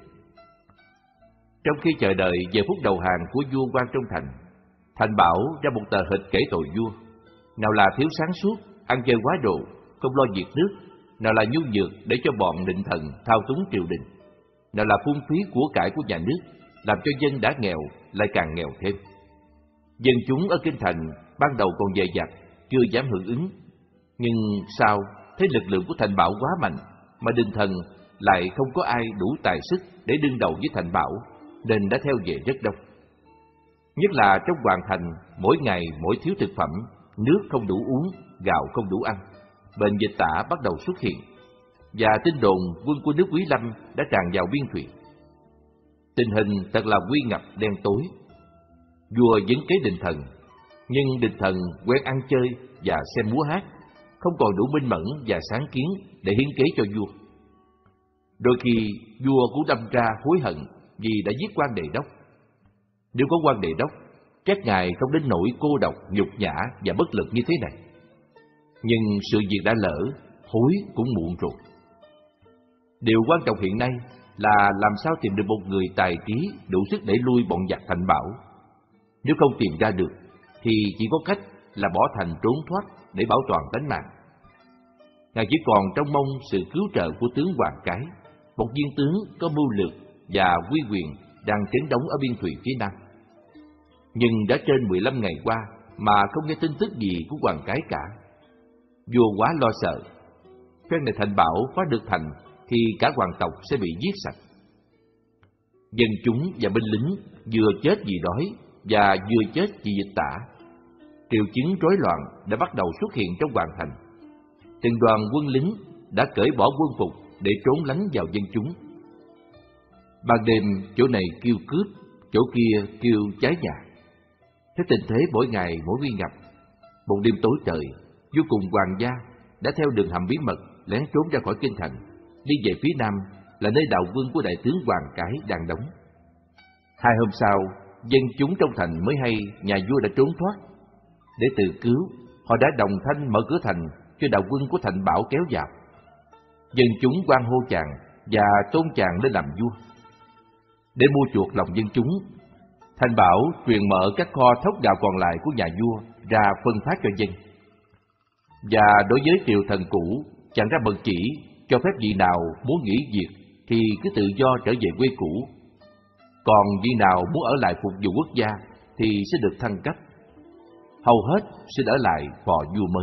Trong khi chờ đợi giờ phút đầu hàng của vua quan trong thành, Thành Bảo ra một tờ hịch kể tội vua, nào là thiếu sáng suốt, ăn chơi quá độ, không lo việc nước, nào là nhu nhược để cho bọn định thần thao túng triều đình, nào là phung phí của cải của nhà nước, làm cho dân đã nghèo lại càng nghèo thêm. Dân chúng ở kinh thành ban đầu còn dè dặt, chưa dám hưởng ứng, nhưng sau thấy lực lượng của Thành Bảo quá mạnh, mà định thần lại không có ai đủ tài sức để đương đầu với Thành Bảo, nên đã theo về rất đông. Nhất là trong hoàng thành, mỗi ngày mỗi thiếu thực phẩm, nước không đủ uống, gạo không đủ ăn, bệnh dịch tả bắt đầu xuất hiện. và tin đồn quân của nước Quý Lâm đã tràn vào biên thùy. Tình hình thật là nguy ngập đen tối. Vua vẫn kế định thần, nhưng định thần quen ăn chơi và xem múa hát, không còn đủ minh mẫn và sáng kiến để hiến kế cho vua. Đôi khi vua cũng đâm ra hối hận vì đã giết quan Đề Đốc. Nếu có quan Đề Đốc, các ngài không đến nỗi cô độc, nhục nhã và bất lực như thế này. Nhưng sự việc đã lỡ, hối cũng muộn rồi. Điều quan trọng hiện nay là làm sao tìm được một người tài trí đủ sức để lui bọn giặc Thành Bảo. Nếu không tìm ra được, thì chỉ có cách là bỏ thành trốn thoát để bảo toàn tính mạng. Ngài chỉ còn trông mong sự cứu trợ của tướng Hoàng Cái, một viên tướng có mưu lược và uy quyền đang chấn đóng ở biên thùy phía nam. Nhưng đã trên mười lăm ngày qua mà không nghe tin tức gì của Hoàng Cái cả. Vua quá lo sợ, phen này Thành Bảo phá được thành thì cả hoàng tộc sẽ bị giết sạch. Dân chúng và binh lính vừa chết vì đói và vừa chết vì dịch tả. Triệu chứng rối loạn đã bắt đầu xuất hiện trong hoàng thành. Từng đoàn quân lính đã cởi bỏ quân phục để trốn lánh vào dân chúng. Ban đêm chỗ này kêu cướp, chỗ kia kêu cháy nhà. Thế tình thế mỗi ngày mỗi nguy ngập. Một đêm tối trời, vua cùng hoàng gia đã theo đường hầm bí mật lén trốn ra khỏi kinh thành, đi về phía nam là nơi đạo quân của đại tướng Hoàng Cái đang đóng. Hai hôm sau, dân chúng trong thành mới hay nhà vua đã trốn thoát. Để tự cứu, họ đã đồng thanh mở cửa thành cho đạo quân của Thành Bảo kéo vào. Dân chúng hoan hô chàng và tôn chàng lên làm vua. Để mua chuộc lòng dân chúng, Thành Bảo truyền mở các kho thóc gạo còn lại của nhà vua ra phân phát cho dân. Và đối với triều thần cũ, chàng ra mật chỉ cho phép vị nào muốn nghỉ việc thì cứ tự do trở về quê cũ. Còn vị nào muốn ở lại phục vụ quốc gia thì sẽ được thăng cấp. Hầu hết xin ở lại phò vua mới.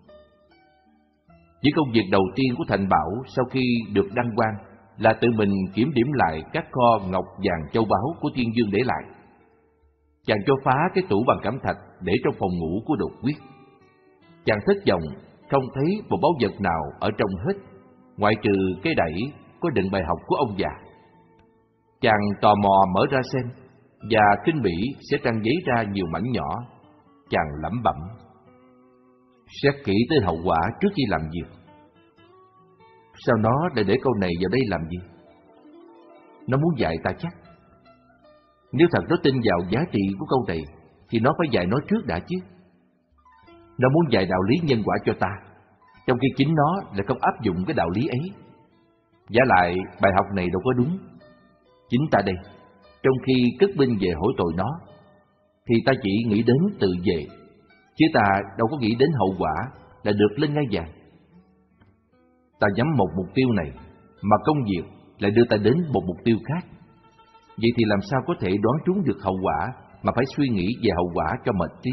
Những công việc đầu tiên của Thành Bảo sau khi được đăng quang là tự mình kiểm điểm lại các kho ngọc vàng châu báu của Tiên Dương để lại. Chàng cho phá cái tủ bằng cẩm thạch để trong phòng ngủ của Đột Quyết. Chàng thất vọng không thấy một báu vật nào ở trong hết, ngoại trừ cái đẩy có đựng bài học của ông già. Chàng tò mò mở ra xem, và kinh bỉ sẽ trang giấy ra nhiều mảnh nhỏ. Chàng lẩm bẩm: xét kỹ tới hậu quả trước khi làm việc. Sao nó lại để câu này vào đây làm gì? Nó muốn dạy ta chắc. Nếu thật nó tin vào giá trị của câu này thì nó phải dạy nó trước đã chứ. Nó muốn dạy đạo lý nhân quả cho ta, trong khi chính nó lại không áp dụng cái đạo lý ấy. Vả lại bài học này đâu có đúng. Chính ta đây, trong khi cất binh về hỏi tội nó, thì ta chỉ nghĩ đến tự vệ, chứ ta đâu có nghĩ đến hậu quả là được lên ngai vàng. Ta nhắm một mục tiêu này, mà công việc lại đưa ta đến một mục tiêu khác. Vậy thì làm sao có thể đoán trúng được hậu quả mà phải suy nghĩ về hậu quả cho mệt trí?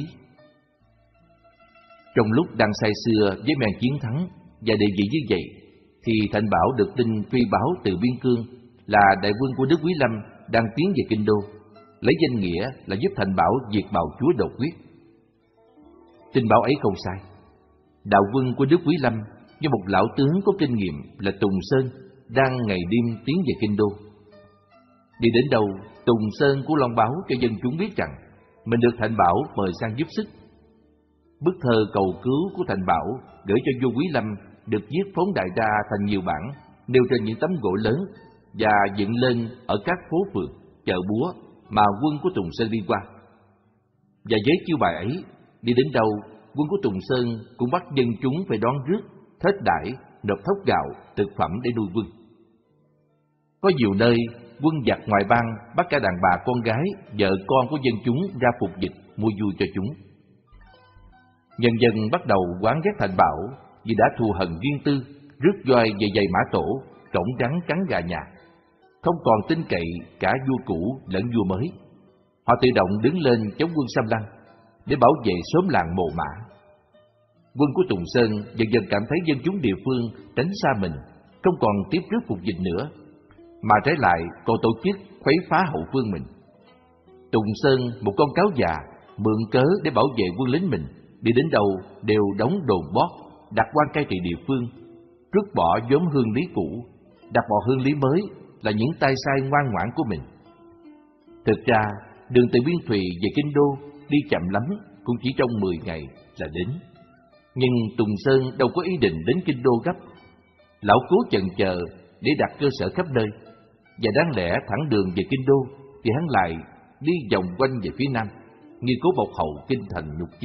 Trong lúc đang say sưa với men chiến thắng và địa vị như vậy, thì Thành Bảo được tin phi báo từ biên cương là đại quân của nước Quý Lâm đang tiến về kinh đô, lấy danh nghĩa là giúp Thành Bảo diệt bào chúa Đột Quyết. Tin báo ấy không sai. Đạo quân của nước Quý Lâm do một lão tướng có kinh nghiệm là Tùng Sơn đang ngày đêm tiến về kinh đô. Đi đến đâu, Tùng Sơn của loan báo cho dân chúng biết rằng mình được Thành Bảo mời sang giúp sức. Bức thơ cầu cứu của Thành Bảo gửi cho vua Quý Lâm được viết phóng đại ra thành nhiều bản, nêu trên những tấm gỗ lớn và dựng lên ở các phố phường, chợ búa mà quân của Tùng Sơn đi qua. Và với chiêu bài ấy, đi đến đâu, quân của Tùng Sơn cũng bắt dân chúng phải đón rước, thết đãi, nộp thóc gạo, thực phẩm để nuôi quân. Có nhiều nơi, quân giặc ngoại bang bắt cả đàn bà con gái, vợ con của dân chúng ra phục dịch, mua vui cho chúng. Nhân dân bắt đầu oán ghét Thành Bảo vì đã thù hận riêng tư, rước roi về giày mã tổ, cổng trắng cắn gà nhà, không còn tin cậy cả vua cũ lẫn vua mới. Họ tự động đứng lên chống quân Xâm Lăng để bảo vệ xóm làng Mồ Mã. Quân của Tùng Sơn dần dần cảm thấy dân chúng địa phương tránh xa mình, không còn tiếp rước phục dịch nữa, mà trái lại còn tổ chức khuấy phá hậu phương mình. Tùng Sơn, một con cáo già, mượn cớ để bảo vệ quân lính mình, đi đến đâu đều đóng đồn bót, đặt quan cai trị địa phương, trút bỏ vốn hương lý cũ, đặt bỏ hương lý mới là những tay sai ngoan ngoãn của mình. Thực ra, đường từ Biên Thùy về Kinh Đô đi chậm lắm cũng chỉ trong mười ngày là đến. Nhưng Tùng Sơn đâu có ý định đến Kinh Đô gấp. Lão cố chần chờ để đặt cơ sở khắp nơi, và đáng lẽ thẳng đường về Kinh Đô thì hắn lại đi vòng quanh về phía nam, như cố bọc hậu kinh thành Nhục Chi.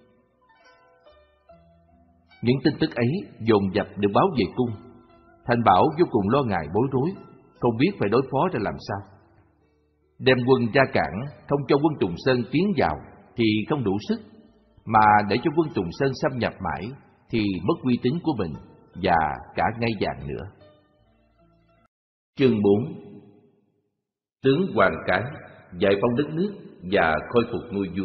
Những tin tức ấy dồn dập được báo về cung. Thành Bảo vô cùng lo ngại bối rối, không biết phải đối phó ra làm sao. Đem quân ra cản, không cho quân Tùng Sơn tiến vào thì không đủ sức, mà để cho quân Tùng Sơn xâm nhập mãi thì mất uy tín của mình và cả ngai vàng nữa. Chương bốn. Tướng Hoàng Cái giải phóng đất nước và khôi phục ngôi vua.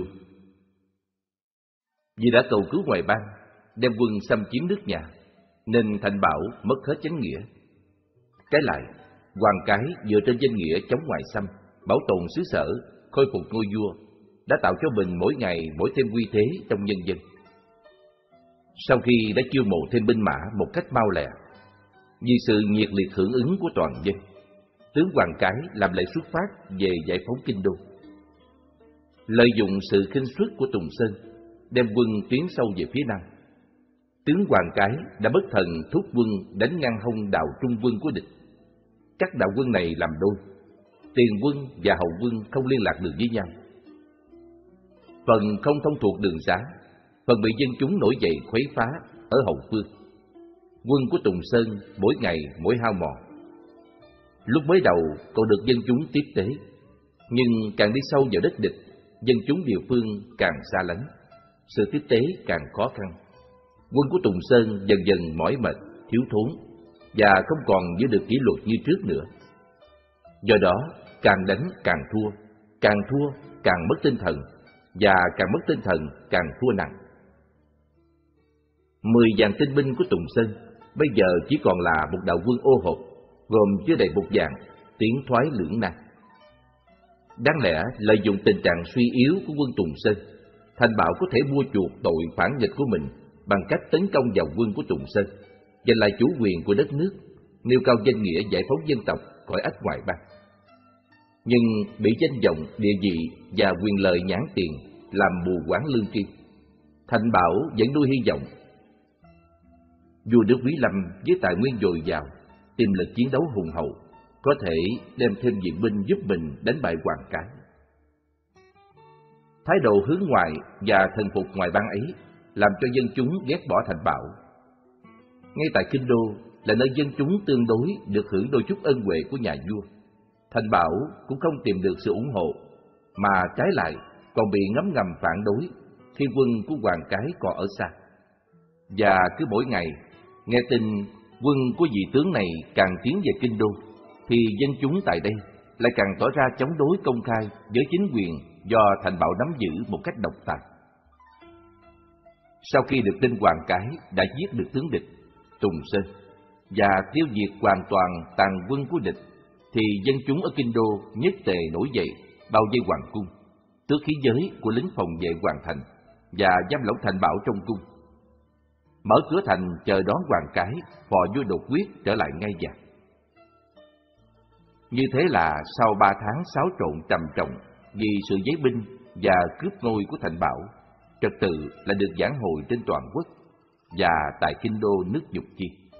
Vì đã cầu cứu ngoại bang, đem quân xâm chiếm nước nhà, nên Thành Bảo mất hết chánh nghĩa. Trái lại, Hoàng Cái dựa trên danh nghĩa chống ngoại xâm, bảo tồn xứ sở, khôi phục ngôi vua, đã tạo cho mình mỗi ngày mỗi thêm uy thế trong nhân dân. Sau khi đã chiêu mộ thêm binh mã một cách mau lẹ, vì sự nhiệt liệt hưởng ứng của toàn dân, tướng Hoàng Cái làm lễ xuất phát về giải phóng Kinh Đô. Lợi dụng sự khinh suất của Tùng Sơn, đem quân tiến sâu về phía nam. Tướng Hoàng Cái đã bất thần thúc quân đánh ngăn hông đạo trung quân của địch. Các đạo quân này làm đôi, tiền quân và hậu quân không liên lạc được với nhau. Phần không thông thuộc đường xá, phần bị dân chúng nổi dậy khuấy phá ở hậu phương. Quân của Tùng Sơn mỗi ngày mỗi hao mòn. Lúc mới đầu còn được dân chúng tiếp tế, nhưng càng đi sâu vào đất địch, dân chúng địa phương càng xa lánh, sự tiếp tế càng khó khăn. Quân của Tùng Sơn dần dần mỏi mệt, thiếu thốn và không còn giữ được kỷ luật như trước nữa. Do đó, càng đánh càng thua, càng thua càng mất tinh thần, và càng mất tinh thần càng thua nặng. Mười vạn tinh binh của Tùng Sơn bây giờ chỉ còn là một đạo quân ô hộp, gồm chứa đầy bột vàng, tiến thoái lưỡng nan. Đáng lẽ lợi dụng tình trạng suy yếu của quân Tùng Sơn, Thành Bảo có thể mua chuộc tội phản nghịch của mình bằng cách tấn công vào quân của Tùng Sơn, giành lại chủ quyền của đất nước, nêu cao danh nghĩa giải phóng dân tộc khỏi ách ngoại bang. Nhưng bị danh vọng, địa vị và quyền lợi nhãn tiền làm mù quáng lương tri, Thành Bảo vẫn nuôi hy vọng vua nước Quý Lâm với tài nguyên dồi dào, tiềm lực chiến đấu hùng hậu, có thể đem thêm viện binh giúp mình đánh bại Hoàng Cái. Thái độ hướng ngoại và thần phục ngoại bang ấy làm cho dân chúng ghét bỏ Thành Bảo. Ngay tại Kinh Đô là nơi dân chúng tương đối được hưởng đôi chút ân huệ của nhà vua, Thành Bảo cũng không tìm được sự ủng hộ, mà trái lại còn bị ngấm ngầm phản đối khi quân của Hoàng Cái còn ở xa. Và cứ mỗi ngày nghe tin quân của vị tướng này càng tiến về Kinh Đô, thì dân chúng tại đây lại càng tỏ ra chống đối công khai với chính quyền do Thành Bảo nắm giữ một cách độc tài. Sau khi được tin Hoàng Cái đã giết được tướng địch Tùng Sơn và tiêu diệt hoàn toàn tàn quân của địch, thì dân chúng ở Kinh Đô nhất tề nổi dậy bao vây hoàng cung, tước khí giới của lính phòng vệ hoàng thành và giam lỏng Thành Bảo trong cung, mở cửa thành chờ đón Hoàng Cái phò vua đột quyết trở lại ngay vàng. Như thế là sau ba tháng xáo trộn trầm trọng vì sự giấy binh và cướp ngôi của Thành Bảo, trật tự là được vãn hồi trên toàn quốc và tại Kinh Đô nước Nhục Chi.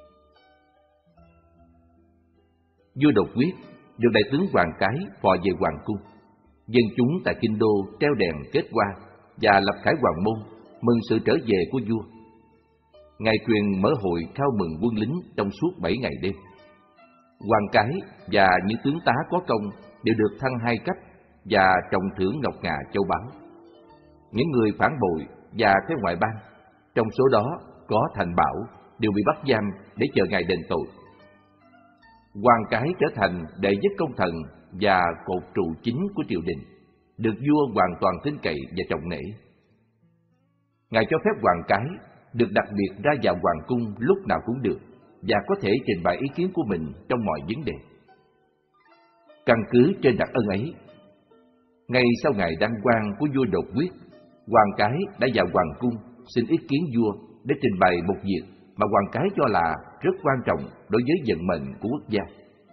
Vua đột quyết được đại tướng Hoàng Cái phò về hoàng cung. Dân chúng tại Kinh Đô treo đèn kết hoa và lập khải hoàng môn mừng sự trở về của vua. Ngài truyền mở hội khao mừng quân lính trong suốt bảy ngày đêm. Hoàng Cái và những tướng tá có công đều được thăng hai cấp và trọng thưởng ngọc ngà châu báu. Những người phản bội và theo ngoại bang, trong số đó có Thành Bảo, đều bị bắt giam để chờ ngày đền tội. Hoàng Cái trở thành đệ nhất công thần và cột trụ chính của triều đình, được vua hoàn toàn tin cậy và trọng nể. Ngài cho phép Hoàng Cái được đặc biệt ra vào hoàng cung lúc nào cũng được, và có thể trình bày ý kiến của mình trong mọi vấn đề. Căn cứ trên đặc ân ấy, ngay sau ngày đăng quang của vua đột quyết, Hoàng Cái đã vào hoàng cung xin ý kiến vua để trình bày một việc mà Hoàng Cái cho là rất quan trọng đối với vận mệnh của quốc gia.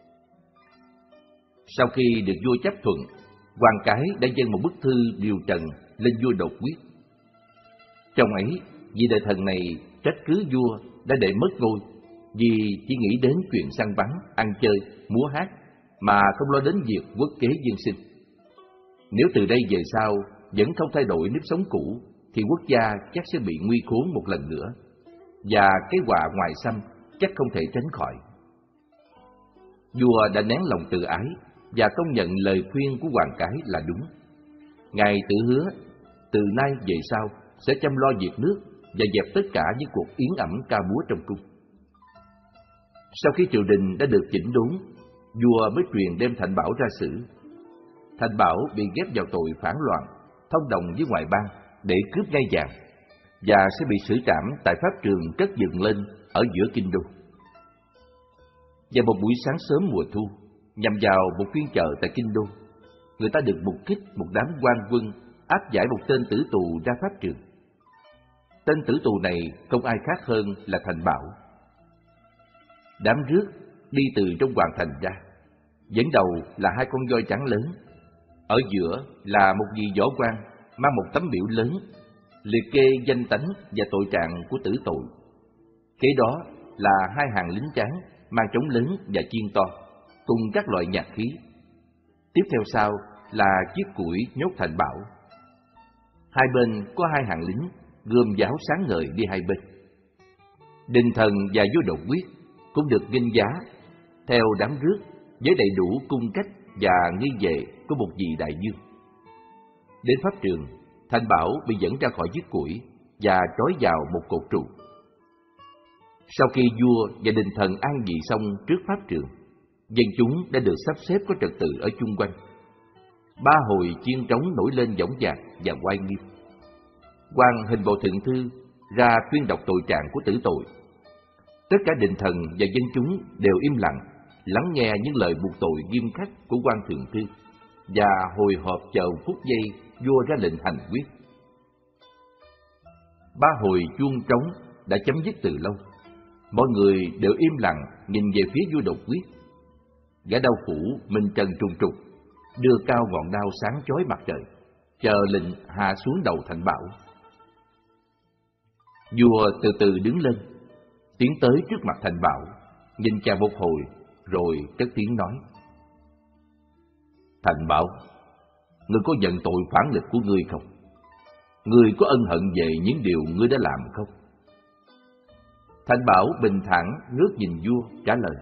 Sau khi được vua chấp thuận, Hoàng Cái đã dâng một bức thư điều trần lên vua Đột Quyết. Trong ấy, vị đại thần này trách cứ vua đã để mất ngôi vì chỉ nghĩ đến chuyện săn bắn, ăn chơi, múa hát mà không lo đến việc quốc kế dân sinh. Nếu từ đây về sau vẫn không thay đổi nếp sống cũ thì quốc gia chắc sẽ bị nguy khốn một lần nữa, và cái họa ngoại xâm chắc không thể tránh khỏi. Vua đã nén lòng tự ái và công nhận lời khuyên của Hoàng Cái là đúng. Ngài tự hứa từ nay về sau sẽ chăm lo việc nước và dẹp tất cả những cuộc yến ẩm ca múa trong cung. Sau khi triều đình đã được chỉnh đốn, vua mới truyền đem Thạnh Bảo ra xử. Thạnh Bảo bị ghép vào tội phản loạn, thông đồng với ngoại bang để cướp ngai vàng, và sẽ bị xử trảm tại pháp trường cất dựng lên ở giữa kinh đô. Vào một buổi sáng sớm mùa thu, nhằm vào một phiên chợ tại kinh đô, người ta được mục kích một đám quan quân áp giải một tên tử tù ra pháp trường. Tên tử tù này không ai khác hơn là Thạnh Bảo. Đám rước đi từ trong hoàng thành ra, dẫn đầu là hai con voi trắng lớn, ở giữa là một vị võ quan mang một tấm biểu lớn liệt kê danh tánh và tội trạng của tử tội. Kế đó là hai hàng lính tráng mang trống lớn và chiên to cùng các loại nhạc khí. Tiếp theo sau là chiếc củi nhốt Thạnh Bảo. Hai bên có hai hàng lính gươm giáo sáng ngời đi hai bên. Đình Thần và vua Đột Quyết cũng được nghinh giá theo đám rước với đầy đủ cung cách và nghi vệ của một vị đại dương. Đến pháp trường, Thạnh Bảo bị dẫn ra khỏi chiếc củi và trói vào một cột trụ. Sau khi vua và Đình Thần an vị xong trước pháp trường, dân chúng đã được sắp xếp có trật tự ở chung quanh. Ba hồi chiên trống nổi lên dõng dạc và oai nghiêm. Quan hình bộ thượng thư ra tuyên đọc tội trạng của tử tội. Tất cả đình thần và dân chúng đều im lặng, lắng nghe những lời buộc tội nghiêm khắc của quan thượng thư và hồi hộp chờ phút giây vua ra lệnh hành quyết. Ba hồi chuông trống đã chấm dứt từ lâu. Mọi người đều im lặng nhìn về phía vua Đột Quyết. Gã đao phủ mình trần trùng trục, đưa cao ngọn đao sáng chói mặt trời, chờ lệnh hạ xuống đầu Thạnh Bảo. Vua từ từ đứng lên, tiến tới trước mặt Thạnh Bảo, nhìn chàng một hồi, rồi cất tiếng nói: Thạnh Bảo, ngươi có nhận tội phản nghịch của ngươi không? Ngươi có ân hận về những điều ngươi đã làm không? Thạnh Bảo bình thản ngước nhìn vua trả lời: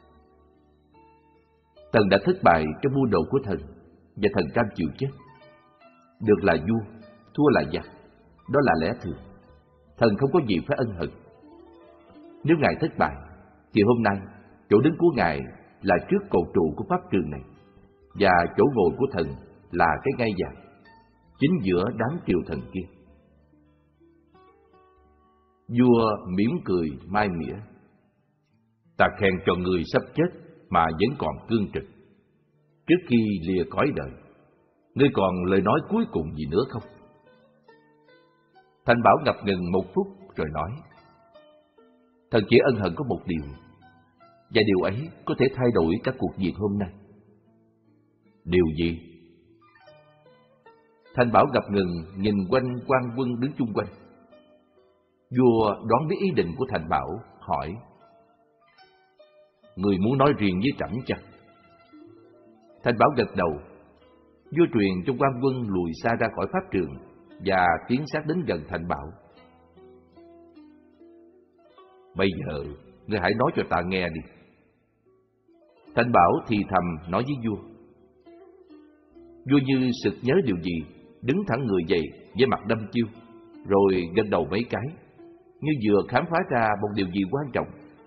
Thần đã thất bại trong mưu đồ của thần, và thần cam chịu chết. Được là vua, thua là giặc, đó là lẽ thường. Thần không có gì phải ân hận. Nếu ngài thất bại, thì hôm nay chỗ đứng của ngài là trước cột trụ của pháp trường này, và chỗ ngồi của thần là cái ngai vàng, chính giữa đám triều thần kia. Vua mỉm cười mai mỉa: Ta khen cho người sắp chết mà vẫn còn cương trực. Trước khi lìa cõi đời, ngươi còn lời nói cuối cùng gì nữa không? Thạnh Bảo ngập ngừng một phút rồi nói: Thần chỉ ân hận có một điều, và điều ấy có thể thay đổi các cuộc việc hôm nay. Điều gì? Thạnh Bảo ngập ngừng nhìn quanh quan quân đứng chung quanh. Vua đoán biết ý định của Thạnh Bảo, hỏi: Người muốn nói riêng với trẫm chăng? Thạnh Bảo gật đầu. Vua truyền cho quan quân lùi xa ra khỏi pháp trường và tiến sát đến gần Thạnh Bảo. Bây giờ, ngươi hãy nói cho ta nghe đi. Thạnh Bảo thì thầm nói với vua. Vua như sực nhớ điều gì, đứng thẳng người dậy với mặt đăm chiêu, rồi gật đầu mấy cái, như vừa khám phá ra một điều gì quan trọng.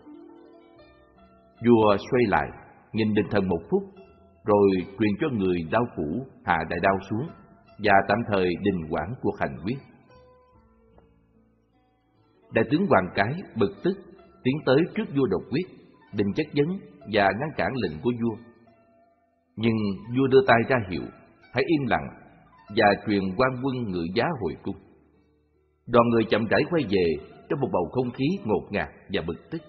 Vua xoay lại, nhìn Đình Thần một phút, rồi truyền cho người đao phủ hạ đại đao xuống và tạm thời đình hoãn cuộc hành quyết. Đại tướng Hoàng Cái bực tức tiến tới trước vua Đột Quyết, định chất vấn và ngăn cản lệnh của vua. Nhưng vua đưa tay ra hiệu hãy im lặng và truyền quan quân ngự giá hồi cung. Đoàn người chậm rãi quay về trong một bầu không khí ngột ngạt và bực tức.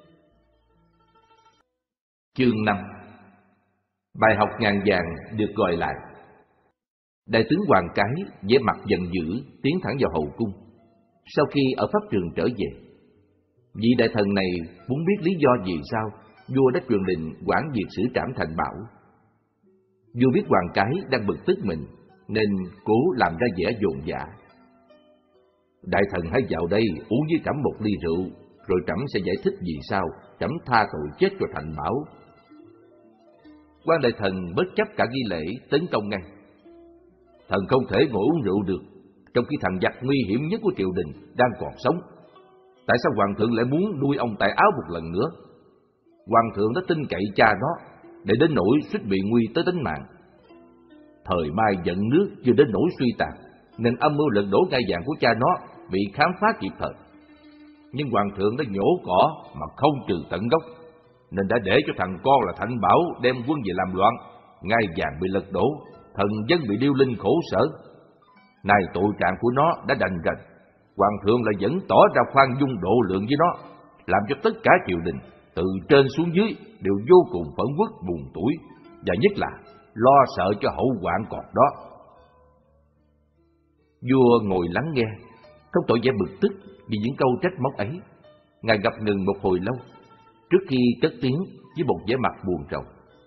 Chương năm. Bài học ngàn vàng được gọi lại. Đại tướng Hoàng Cái vẻ mặt giận dữ tiến thẳng vào hậu cung. Sau khi ở pháp trường trở về, vị đại thần này muốn biết lý do vì sao vua đã truyền lệnh quản việc xử trảm Thành Bảo. Vua biết Hoàng Cái đang bực tức mình nên cố làm ra vẻ dồn dã. Đại thần hãy vào đây uống với trẫm một ly rượu, rồi trẫm sẽ giải thích vì sao trẫm tha tội chết cho Thành Bảo. Quan đại thần bất chấp cả nghi lễ tấn công ngay. Thần không thể ngồi uống rượu được, trong khi thằng giặc nguy hiểm nhất của triều đình đang còn sống. Tại sao hoàng thượng lại muốn nuôi ông tại áo một lần nữa? Hoàng thượng đã tin cậy cha nó, để đến nỗi suýt bị nguy tới tính mạng. Thời Mai giận nước chưa đến nỗi suy tàn, nên âm mưu lật đổ ngai vàng của cha nó bị khám phá kịp thời. Nhưng hoàng thượng đã nhổ cỏ mà không trừ tận gốc, nên đã để cho thằng con là Thành Bảo đem quân về làm loạn. Ngai vàng bị lật đổ, thần dân bị điêu linh khổ sở. Nay tội trạng của nó đã đành rành, hoàng thượng lại vẫn tỏ ra khoan dung độ lượng với nó, làm cho tất cả triều đình từ trên xuống dưới đều vô cùng phẫn uất buồn tủi, và nhất là lo sợ cho hậu hoạn còn đó. Vua ngồi lắng nghe, không tỏ vẻ bực tức vì những câu trách móc ấy. Ngài ngập ngừng một hồi lâu trước khi cất tiếng với một vẻ mặt buồn rầu.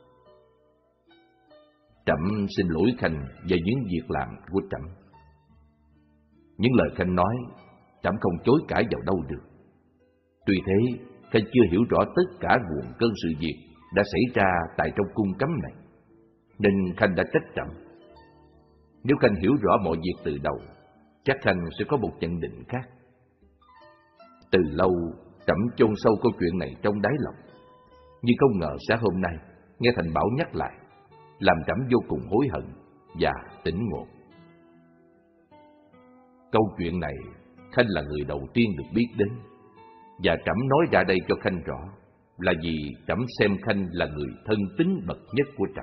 Trẫm xin lỗi Khanh về những việc làm của trẫm. Những lời Khanh nói, trẫm không chối cãi vào đâu được. Tuy thế, Khanh chưa hiểu rõ tất cả nguồn cơn sự việc đã xảy ra tại trong cung cấm này, nên Khanh đã trách trẫm. Nếu Khanh hiểu rõ mọi việc từ đầu, chắc Khanh sẽ có một nhận định khác. Từ lâu, trẫm chôn sâu câu chuyện này trong đáy lòng, nhưng không ngờ sáng hôm nay nghe Thành Bảo nhắc lại, làm trẫm vô cùng hối hận và tỉnh ngộ. Câu chuyện này Khanh là người đầu tiên được biết đến, và trẫm nói ra đây cho Khanh rõ là vì trẫm xem Khanh là người thân tín bậc nhất của trẫm.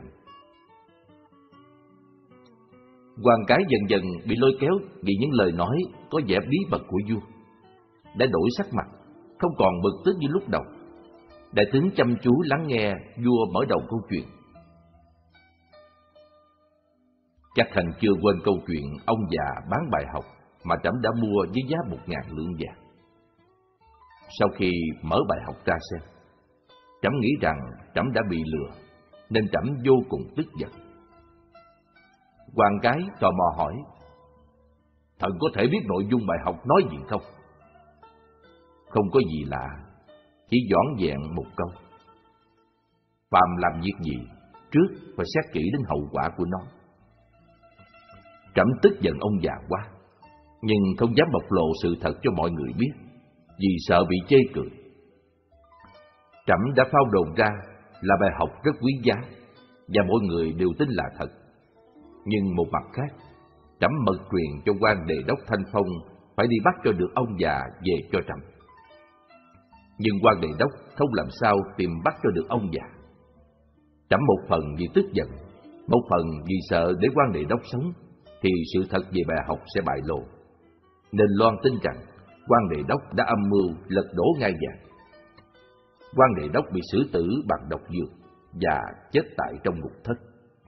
Hoàng Cái dần dần bị lôi kéo vì những lời nói có vẻ bí mật của vua, đã đổi sắc mặt, không còn bực tức như lúc đầu. Đại tướng chăm chú lắng nghe vua mở đầu câu chuyện. Chắc Khanh chưa quên câu chuyện ông già bán bài học mà trẫm đã mua với giá một ngàn lượng vàng. Sau khi mở bài học ra xem, trẫm nghĩ rằng trẫm đã bị lừa, nên trẫm vô cùng tức giận. Hoàng Cái tò mò hỏi: Thần có thể biết nội dung bài học nói gì không? Không có gì lạ, chỉ vỏn vẹn một câu: phàm làm việc gì, trước phải xét kỹ đến hậu quả của nó. Trẫm tức giận ông già quá, nhưng không dám bộc lộ sự thật cho mọi người biết, vì sợ bị chê cười. Trẫm đã phao đồn ra là bài học rất quý giá, và mọi người đều tin là thật. Nhưng một mặt khác, trẫm mật truyền cho quan đề đốc Thanh Phong phải đi bắt cho được ông già về cho trẫm. Nhưng quan đề đốc không làm sao tìm bắt cho được ông già. Trẫm một phần vì tức giận, một phần vì sợ để quan đề đốc sống thì sự thật về bài học sẽ bại lộ, nên loan tin rằng quan đề đốc đã âm mưu lật đổ ngai vàng. Quan đề đốc bị xử tử bằng độc dược và chết tại trong ngục thất.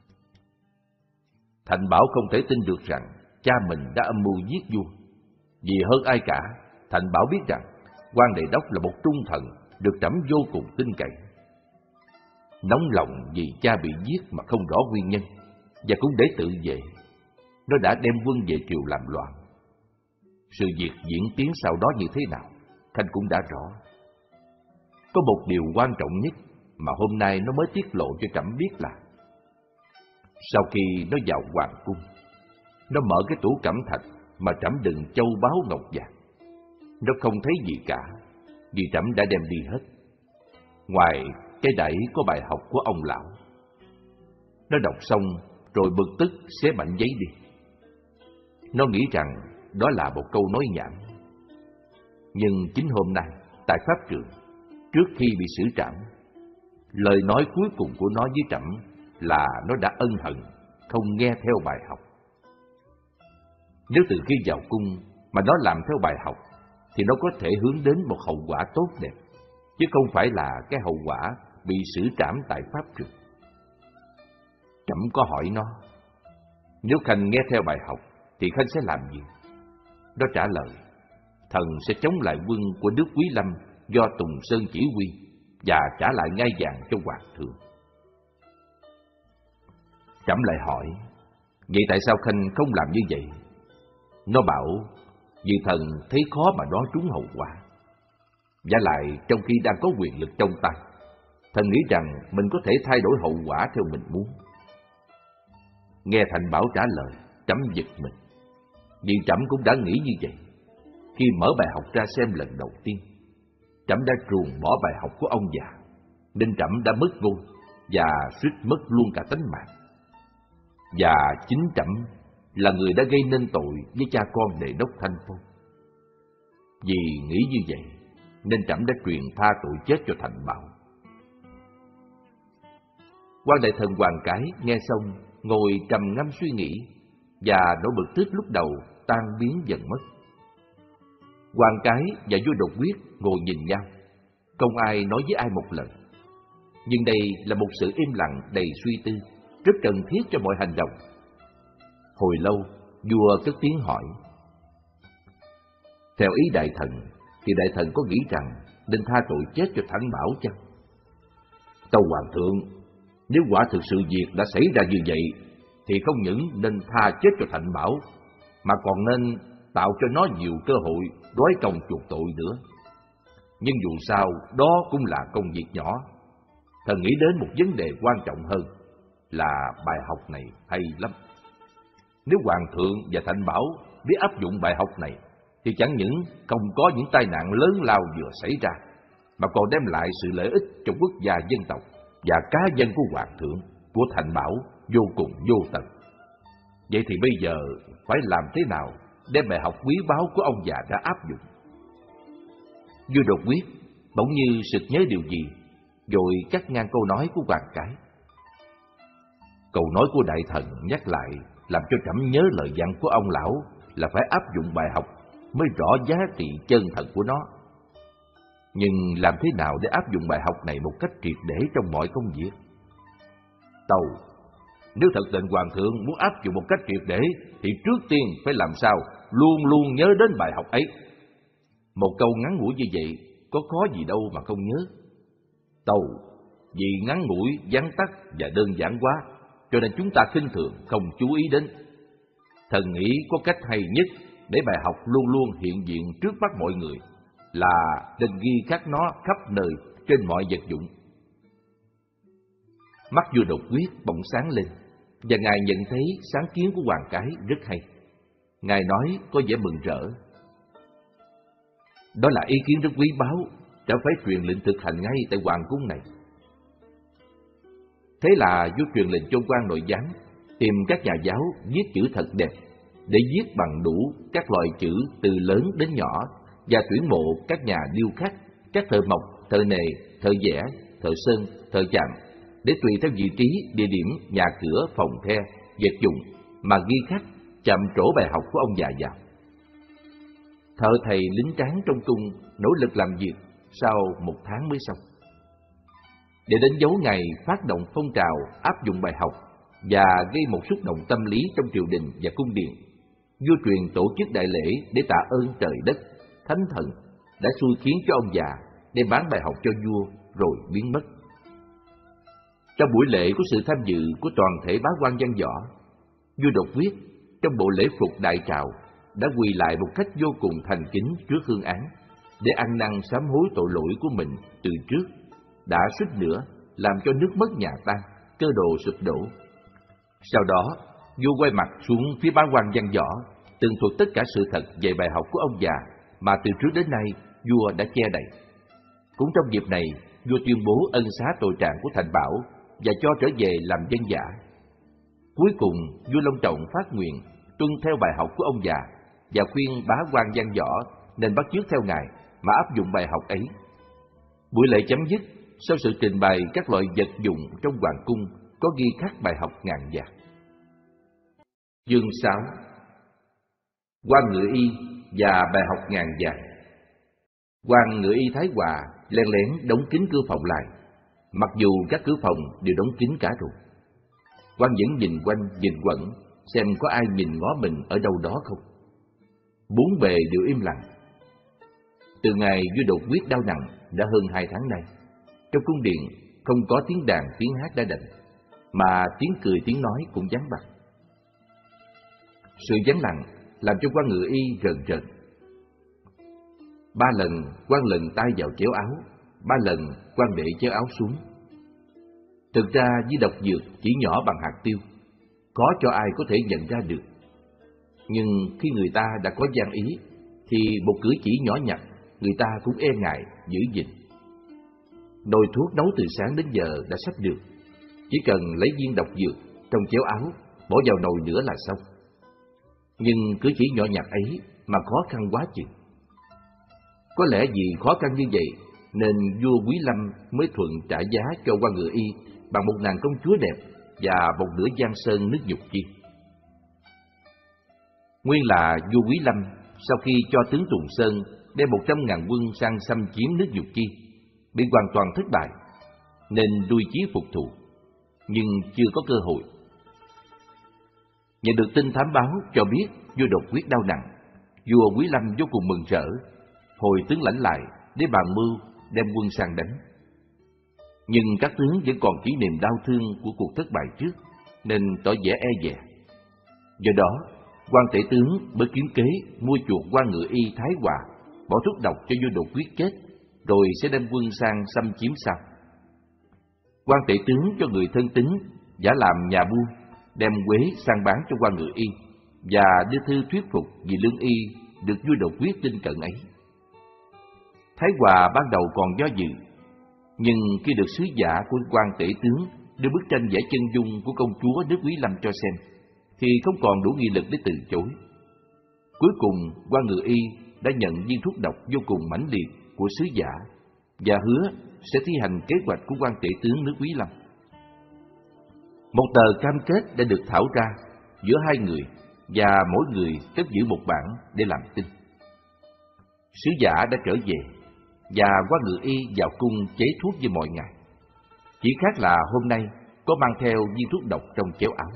Thành Bảo không thể tin được rằng cha mình đã âm mưu giết vua. Vì hơn ai cả, Thành Bảo biết rằng quan đề đốc là một trung thần được trẫm vô cùng tin cậy. Nóng lòng vì cha bị giết mà không rõ nguyên nhân, và cũng để tự vệ, nó đã đem quân về triều làm loạn. Sự việc diễn tiến sau đó như thế nào, Khanh cũng đã rõ. Có một điều quan trọng nhất mà hôm nay nó mới tiết lộ cho trẫm biết là sau khi nó vào hoàng cung, nó mở cái tủ cẩm thạch mà trẫm đựng châu báu ngọc vàng. Nó không thấy gì cả, vì trẫm đã đem đi hết, ngoài cái đẩy có bài học của ông lão. Nó đọc xong rồi bực tức xé mảnh giấy đi. Nó nghĩ rằng đó là một câu nói nhảm. Nhưng chính hôm nay, tại pháp trường, trước khi bị xử trảm, lời nói cuối cùng của nó với trẫm là nó đã ân hận không nghe theo bài học. Nếu từ khi vào cung mà nó làm theo bài học, thì nó có thể hướng đến một hậu quả tốt đẹp, chứ không phải là cái hậu quả bị xử trảm tại pháp trường. Trẫm có hỏi nó, nếu Khanh nghe theo bài học thì Khanh sẽ làm gì? Nó trả lời, thần sẽ chống lại quân của nước Quý Lâm do Tùng Sơn chỉ huy và trả lại ngai vàng cho hoàng thượng. Trẫm lại hỏi, vậy tại sao Khanh không làm như vậy? Nó bảo, vì thần thấy khó mà đoán trúng hậu quả. Và lại trong khi đang có quyền lực trong tay, thần nghĩ rằng mình có thể thay đổi hậu quả theo mình muốn. Nghe Thành Bảo trả lời, trẫm giật mình, vì trẫm cũng đã nghĩ như vậy. Khi mở bài học ra xem lần đầu tiên, trẫm đã ruồng bỏ bài học của ông già, nên trẫm đã mất ngôi và suýt mất luôn cả tánh mạng. Và chính trẫm là người đã gây nên tội với cha con Đề Đốc Thanh Phong. Vì nghĩ như vậy nên trẫm đã truyền tha tội chết cho Thành Bảo. Quan đại thần Hoàng Cái nghe xong ngồi trầm ngâm suy nghĩ, và nỗi bực tức lúc đầu tan biến dần mất. Hoàng Cái và vua Đột Quyết ngồi nhìn nhau, không ai nói với ai một lời. Nhưng đây là một sự im lặng đầy suy tư, rất cần thiết cho mọi hành động. Hồi lâu, vua cất tiếng hỏi, theo ý đại thần thì đại thần có nghĩ rằng nên tha tội chết cho Thánh Bảo chăng? Tâu hoàng thượng, nếu quả thực sự việc đã xảy ra như vậy thì không những nên tha chết cho Thánh Bảo, mà còn nên tạo cho nó nhiều cơ hội đói công chuộc tội nữa. Nhưng dù sao đó cũng là công việc nhỏ. Thần nghĩ đến một vấn đề quan trọng hơn là bài học này hay lắm. Nếu hoàng thượng và Thánh Bảo biết áp dụng bài học này thì chẳng những không có những tai nạn lớn lao vừa xảy ra, mà còn đem lại sự lợi ích cho quốc gia dân tộc và cá nhân của hoàng thượng, của Thành Bảo vô cùng vô tận. Vậy thì bây giờ phải làm thế nào đem bài học quý báu của ông già đã áp dụng? Vua Đột Quyết bỗng như sực nhớ điều gì, rồi cắt ngang câu nói của Hoàng Cái. Câu nói của đại thần nhắc lại làm cho trẫm nhớ lời dặn của ông lão là phải áp dụng bài học mới rõ giá trị chân thật của nó. Nhưng làm thế nào để áp dụng bài học này một cách triệt để trong mọi công việc? Tâu, nếu thật tình hoàng thượng muốn áp dụng một cách triệt để thì trước tiên phải làm sao luôn luôn nhớ đến bài học ấy. Một câu ngắn ngủi như vậy có khó gì đâu mà không nhớ. Tâu, vì ngắn ngủi, vắn tắt và đơn giản quá, cho nên chúng ta khinh thường không chú ý đến. Thần nghĩ có cách hay nhất để bài học luôn luôn hiện diện trước mắt mọi người là nên ghi khắc nó khắp nơi trên mọi vật dụng. Mắt vua Đột Quyết bỗng sáng lên, và ngài nhận thấy sáng kiến của Hoàng Cái rất hay. Ngài nói có vẻ mừng rỡ, đó là ý kiến rất quý báu, đã phải truyền lệnh thực hành ngay tại hoàng cung này. Thế là vua truyền lệnh cho quan nội giám tìm các nhà giáo viết chữ thật đẹp, để viết bằng đủ các loại chữ từ lớn đến nhỏ, và tuyển mộ các nhà điêu khắc, các thợ mộc, thợ nề, thợ vẽ, thợ sơn, thợ chạm, để tùy theo vị trí, địa điểm, nhà cửa, phòng the, vật dụng mà ghi khắc, chạm trổ bài học của ông già vào. Thợ thầy lính tráng trong cung nỗ lực làm việc, sau một tháng mới xong. Để đến dấu ngày phát động phong trào áp dụng bài học và gây một xúc động tâm lý trong triều đình và cung điện, vua truyền tổ chức đại lễ để tạ ơn trời đất, thánh thần đã xui khiến cho ông già đem bán bài học cho vua rồi biến mất. Trong buổi lễ có sự tham dự của toàn thể bá quan văn võ, vua Đột Quyết trong bộ lễ phục đại trào đã quỳ lại một cách vô cùng thành kính trước hương án để ăn năn sám hối tội lỗi của mình từ trước, đã suýt nữa làm cho nước mất nhà tan, cơ đồ sụp đổ. Sau đó, vua quay mặt xuống phía bá quan văn võ, tường thuật tất cả sự thật về bài học của ông già mà từ trước đến nay vua đã che đậy. Cũng trong dịp này, vua tuyên bố ân xá tội trạng của Thành Bảo và cho trở về làm dân giả. Cuối cùng, vua long trọng phát nguyện tuân theo bài học của ông già và khuyên bá quan văn võ nên bắt chước theo ngài mà áp dụng bài học ấy. Buổi lễ chấm dứt sau sự trình bày các loại vật dụng trong hoàng cung có ghi khắc bài học ngàn vàng. Chương sáu. Quan ngự y và bài học ngàn vàng. Quan ngự y Thái Hòa len lén đóng kín cửa phòng lại, mặc dù các cửa phòng đều đóng kín cả rồi. Quan vẫn nhìn quanh nhìn quẩn xem có ai nhìn ngó mình ở đâu đó không. Bốn bề đều im lặng. Từ ngày vua đột quyết đau nặng đã hơn hai tháng nay, trong cung điện không có tiếng đàn tiếng hát đã đành, mà tiếng cười tiếng nói cũng vắng bặt. Sự vắng lặng làm cho quan ngự y rờn rợn. Ba lần quan lần tay vào chéo áo, ba lần quan để chéo áo xuống. Thực ra với độc dược chỉ nhỏ bằng hạt tiêu, khó cho ai có thể nhận ra được. Nhưng khi người ta đã có gian ý, thì một cử chỉ nhỏ nhặt người ta cũng e ngại giữ gìn. Nồi thuốc nấu từ sáng đến giờ đã sắp được, chỉ cần lấy viên độc dược trong chéo áo bỏ vào nồi nữa là xong. Nhưng cử chỉ nhỏ nhặt ấy mà khó khăn quá chừng. Có lẽ vì khó khăn như vậy nên vua Quý Lâm mới thuận trả giá cho quan ngự y bằng một nàng công chúa đẹp và một nửa giang sơn nước Nhục Chi. Nguyên là vua Quý Lâm sau khi cho tướng Tùng Sơn đem một trăm ngàn quân sang xâm chiếm nước Nhục Chi, bị hoàn toàn thất bại, nên đuôi chí phục thù, nhưng chưa có cơ hội. Nhận được tin thám báo cho biết vua đột quyết đau nặng, vua Quý Lâm vô cùng mừng rỡ, hồi tướng lãnh lại để bàn mưu đem quân sang đánh. Nhưng các tướng vẫn còn kỷ niệm đau thương của cuộc thất bại trước, nên tỏ vẻ e dè. Do đó, quan tể tướng mới kiếm kế mua chuộc quan ngự y Thái Hòa, bỏ thuốc độc cho vua đột quyết chết, rồi sẽ đem quân sang xâm chiếm sau. Quan tể tướng cho người thân tín giả làm nhà buôn, đem quế sang bán cho quan ngự y và đưa thư thuyết phục vì lương y được vua đột quyết tin cận ấy. Thái Hòa ban đầu còn do dự, nhưng khi được sứ giả của quan tể tướng đưa bức tranh vẽ chân dung của công chúa nước Quý Lâm cho xem, thì không còn đủ nghị lực để từ chối. Cuối cùng, quan ngự y đã nhận viên thuốc độc vô cùng mãnh liệt của sứ giả và hứa sẽ thi hành kế hoạch của quan tể tướng nước Quý Lâm. Một tờ cam kết đã được thảo ra giữa hai người, và mỗi người cất giữ một bản để làm tin. Sứ giả đã trở về, và quan ngự y vào cung chế thuốc như mọi ngày. Chỉ khác là hôm nay có mang theo viên thuốc độc trong chéo áo.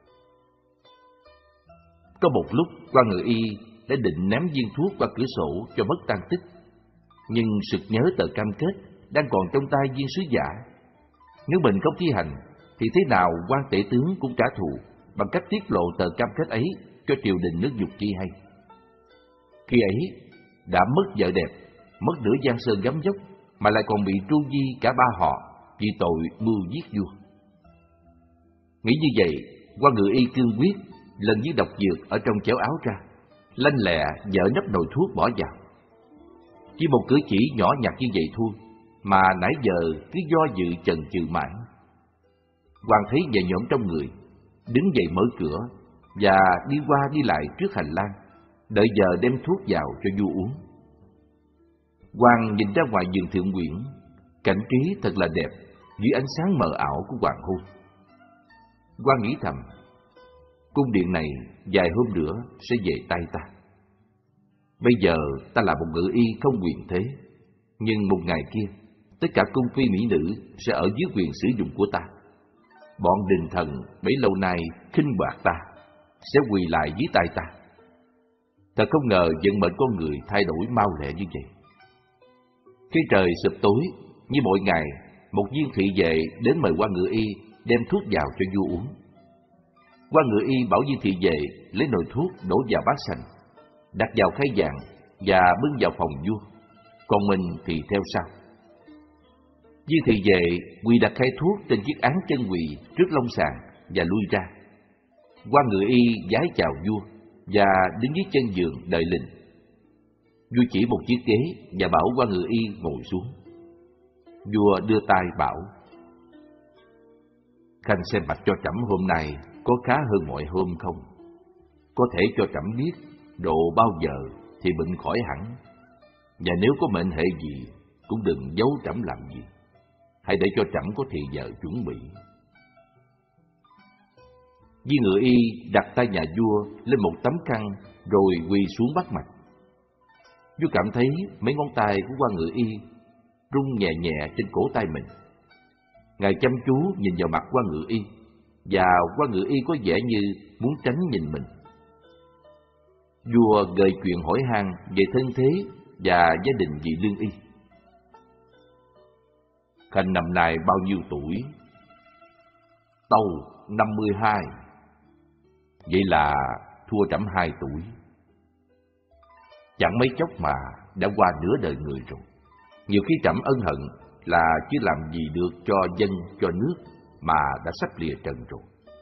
Có một lúc quan ngự y đã định ném viên thuốc qua cửa sổ cho mất tan tích, nhưng sực nhớ tờ cam kết đang còn trong tay viên sứ giả. Nếu mình không thi hành thì thế nào quan tể tướng cũng trả thù bằng cách tiết lộ tờ cam kết ấy cho triều đình nước Nhục Chi hay. Khi ấy đã mất vợ đẹp, mất nửa giang sơn gấm dốc, mà lại còn bị tru di cả ba họ vì tội mưu giết vua. Nghĩ như vậy, quan ngự y cương quyết lần với độc dược ở trong chéo áo ra, lanh lẹ dỡ nắp nồi thuốc bỏ vào. Chỉ một cử chỉ nhỏ nhặt như vậy thôi mà nãy giờ cứ do dự chần chừ mãi. Quan thấy nhẹ nhõm trong người, đứng dậy mở cửa và đi qua đi lại trước hành lang, đợi giờ đem thuốc vào cho vua uống. Quan nhìn ra ngoài vườn thượng uyển, cảnh trí thật là đẹp dưới ánh sáng mờ ảo của hoàng hôn. Quan nghĩ thầm, cung điện này vài hôm nữa sẽ về tay ta. Bây giờ ta là một ngự y không quyền thế, nhưng một ngày kia tất cả cung phi mỹ nữ sẽ ở dưới quyền sử dụng của ta. Bọn đình thần bấy lâu nay khinh bạc ta sẽ quỳ lại dưới tay ta. Thật không ngờ vận mệnh con người thay đổi mau lẹ như vậy. Khi trời sụp tối, như mọi ngày, một viên thị vệ đến mời quan ngự y đem thuốc vào cho vua uống. Quan ngự y bảo viên thị vệ lấy nồi thuốc đổ vào bát sành, đặt vào khay vàng và bưng vào phòng vua, còn mình thì theo sau. Viên thị vệ quỳ đặt khay thuốc trên chiếc án chân quỳ trước long sàn và lui ra. Quan ngự y vái chào vua và đứng dưới chân giường đợi lệnh. Vua chỉ một chiếc ghế và bảo quan ngự y ngồi xuống. Vua đưa tay bảo: Khanh xem mạch cho trẫm hôm nay có khá hơn mọi hôm không? Có thể cho trẫm biết độ bao giờ thì bệnh khỏi hẳn, và nếu có mệnh hệ gì cũng đừng giấu trẫm làm gì, hãy để cho trẫm có thì giờ chuẩn bị. Viên ngự y đặt tay nhà vua lên một tấm khăn rồi quỳ xuống bắt mạch. Vua cảm thấy mấy ngón tay của quan ngự y rung nhẹ nhẹ trên cổ tay mình. Ngài chăm chú nhìn vào mặt quan ngự y, và quan ngự y có vẻ như muốn tránh nhìn mình. Vua gợi chuyện hỏi han về thân thế và gia đình vị lương y. Khanh năm nay bao nhiêu tuổi? Tâu năm mươi hai. Vậy là thua trẫm hai tuổi. Chẳng mấy chốc mà đã qua nửa đời người rồi. Nhiều khi trẫm ân hận là chưa làm gì được cho dân, cho nước mà đã sắp lìa trần rồi.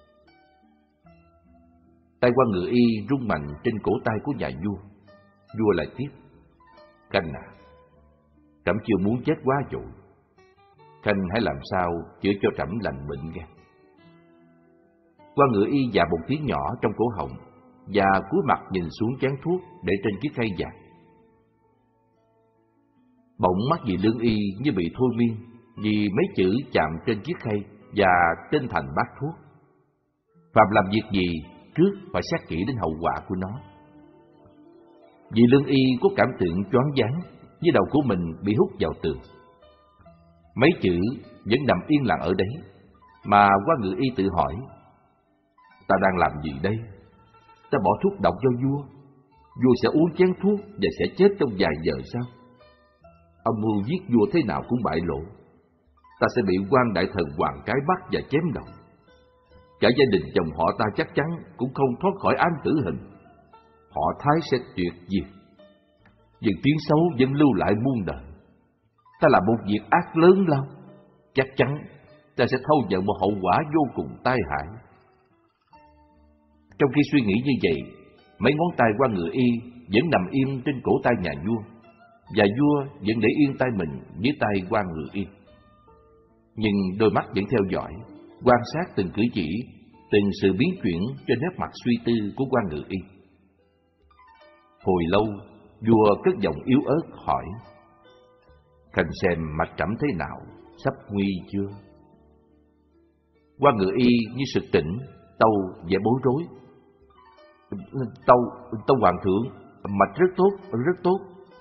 Tay quan ngự y rung mạnh trên cổ tay của nhà vua. Vua lại tiếp: Khanh à, trẫm chưa muốn chết quá rồi. Khanh hãy làm sao chữa cho trẫm lành bệnh nghe. Quan ngự y dạ một tiếng nhỏ trong cổ họng và cúi mặt nhìn xuống chén thuốc để trên chiếc khay vàng. Bỗng mắt vị lương y như bị thôi miên vì mấy chữ chạm trên chiếc khay và trên thành bát thuốc. Phạm làm việc gì trước phải xét kỹ đến hậu quả của nó. Vị lương y có cảm tưởng choáng váng, với đầu của mình bị hút vào tường. Mấy chữ vẫn nằm yên lặng ở đấy, mà quan ngự y tự hỏi: Ta đang làm gì đây? Ta bỏ thuốc độc cho vua, vua sẽ uống chén thuốc và sẽ chết trong vài giờ sao? Âm mưu giết vua thế nào cũng bại lộ. Ta sẽ bị quan đại thần Hoàng Cái bắt và chém đầu. Cả gia đình chồng họ ta chắc chắn cũng không thoát khỏi án tử hình. Họ Thái sẽ tuyệt diệt, nhưng tiếng xấu vẫn lưu lại muôn đời. Ta làm một việc ác lớn lao, chắc chắn ta sẽ thâu nhận một hậu quả vô cùng tai hại. Trong khi suy nghĩ như vậy, mấy ngón tay quan ngự y vẫn nằm yên trên cổ tay nhà vua, và vua vẫn để yên tay mình dưới tay quan ngự y. Nhưng đôi mắt vẫn theo dõi, quan sát từng cử chỉ, từng sự biến chuyển trên nét mặt suy tư của quan ngự y. Hồi lâu, vua cất giọng yếu ớt hỏi: Khanh xem mặt trẫm thế nào, sắp nguy chưa? Quan ngự y như sực tỉnh, tâu vẻ bối rối: Tâu, tâu hoàng thượng, mạch rất tốt, rất tốt.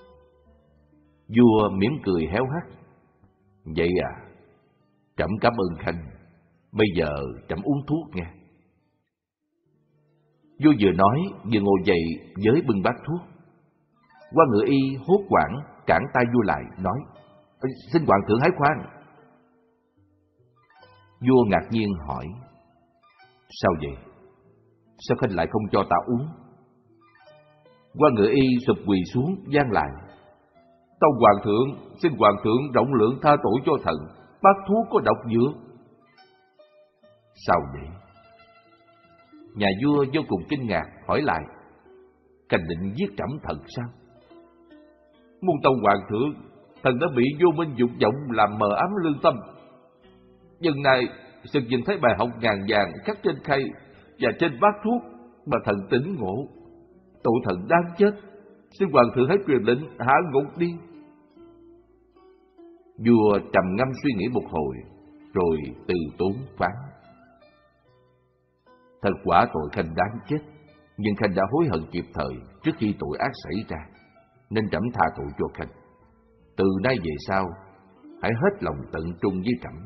Vua mỉm cười héo hắt: Vậy à, trẫm cảm ơn Khanh. Bây giờ trẫm uống thuốc nghe. Vua vừa nói vừa ngồi dậy với bưng bát thuốc. Quan ngự y hốt hoảng cản tay vua lại, nói: Xin hoàng thượng hãy khoan. Vua ngạc nhiên hỏi: Sao vậy? Sao Khanh lại không cho ta uống? Quan ngự y sụp quỳ xuống van lại: Tâu hoàng thượng, xin hoàng thượng rộng lượng tha tội cho thần, bát thuốc có độc dược. Sao vậy? Nhà vua vô cùng kinh ngạc hỏi lại: Khanh định giết trẫm thật sao? Muôn tâu hoàng thượng, thần đã bị vô minh dục vọng làm mờ ám lương tâm. Lần này sực nhìn thấy bài học ngàn vàng khắc trên khay và trên bát thuốc mà thần tỉnh ngộ. Tội thần đáng chết, xin hoàng thượng hãy truyền lệnh hạ ngục đi. Vua trầm ngâm suy nghĩ một hồi, rồi từ tốn phán: Thật quả tội Khanh đáng chết, nhưng Khanh đã hối hận kịp thời trước khi tội ác xảy ra, nên trẫm tha tội cho Khanh. Từ nay về sau, hãy hết lòng tận trung với trẫm.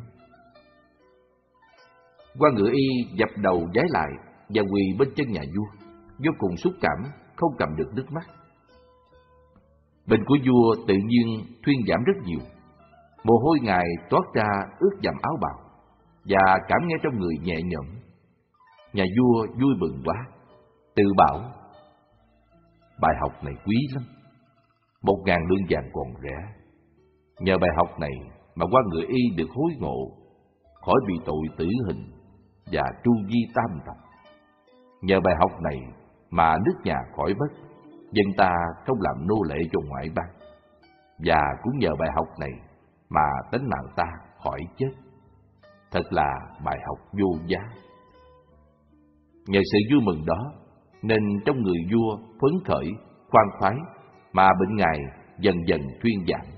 Quan ngự y dập đầu vái lại và quỳ bên chân nhà vua, vô cùng xúc cảm, không cầm được nước mắt. Bệnh của vua tự nhiên thuyên giảm rất nhiều. Mồ hôi ngài toát ra ướt dầm áo bào, và cảm nghe trong người nhẹ nhõm. Nhà vua vui mừng quá, tự bảo: Bài học này quý lắm, một ngàn lương vàng còn rẻ. Nhờ bài học này mà quan ngự y được hối ngộ, khỏi bị tội tử hình và tru di tam tộc. Nhờ bài học này mà nước nhà khỏi bất, dân ta không làm nô lệ cho ngoại bang. Và cũng nhờ bài học này mà tính mạng ta khỏi chết. Thật là bài học vô giá. Nhờ sự vui mừng đó nên trong người vua phấn khởi, khoan khoái, mà bệnh ngài dần dần thuyên giảm.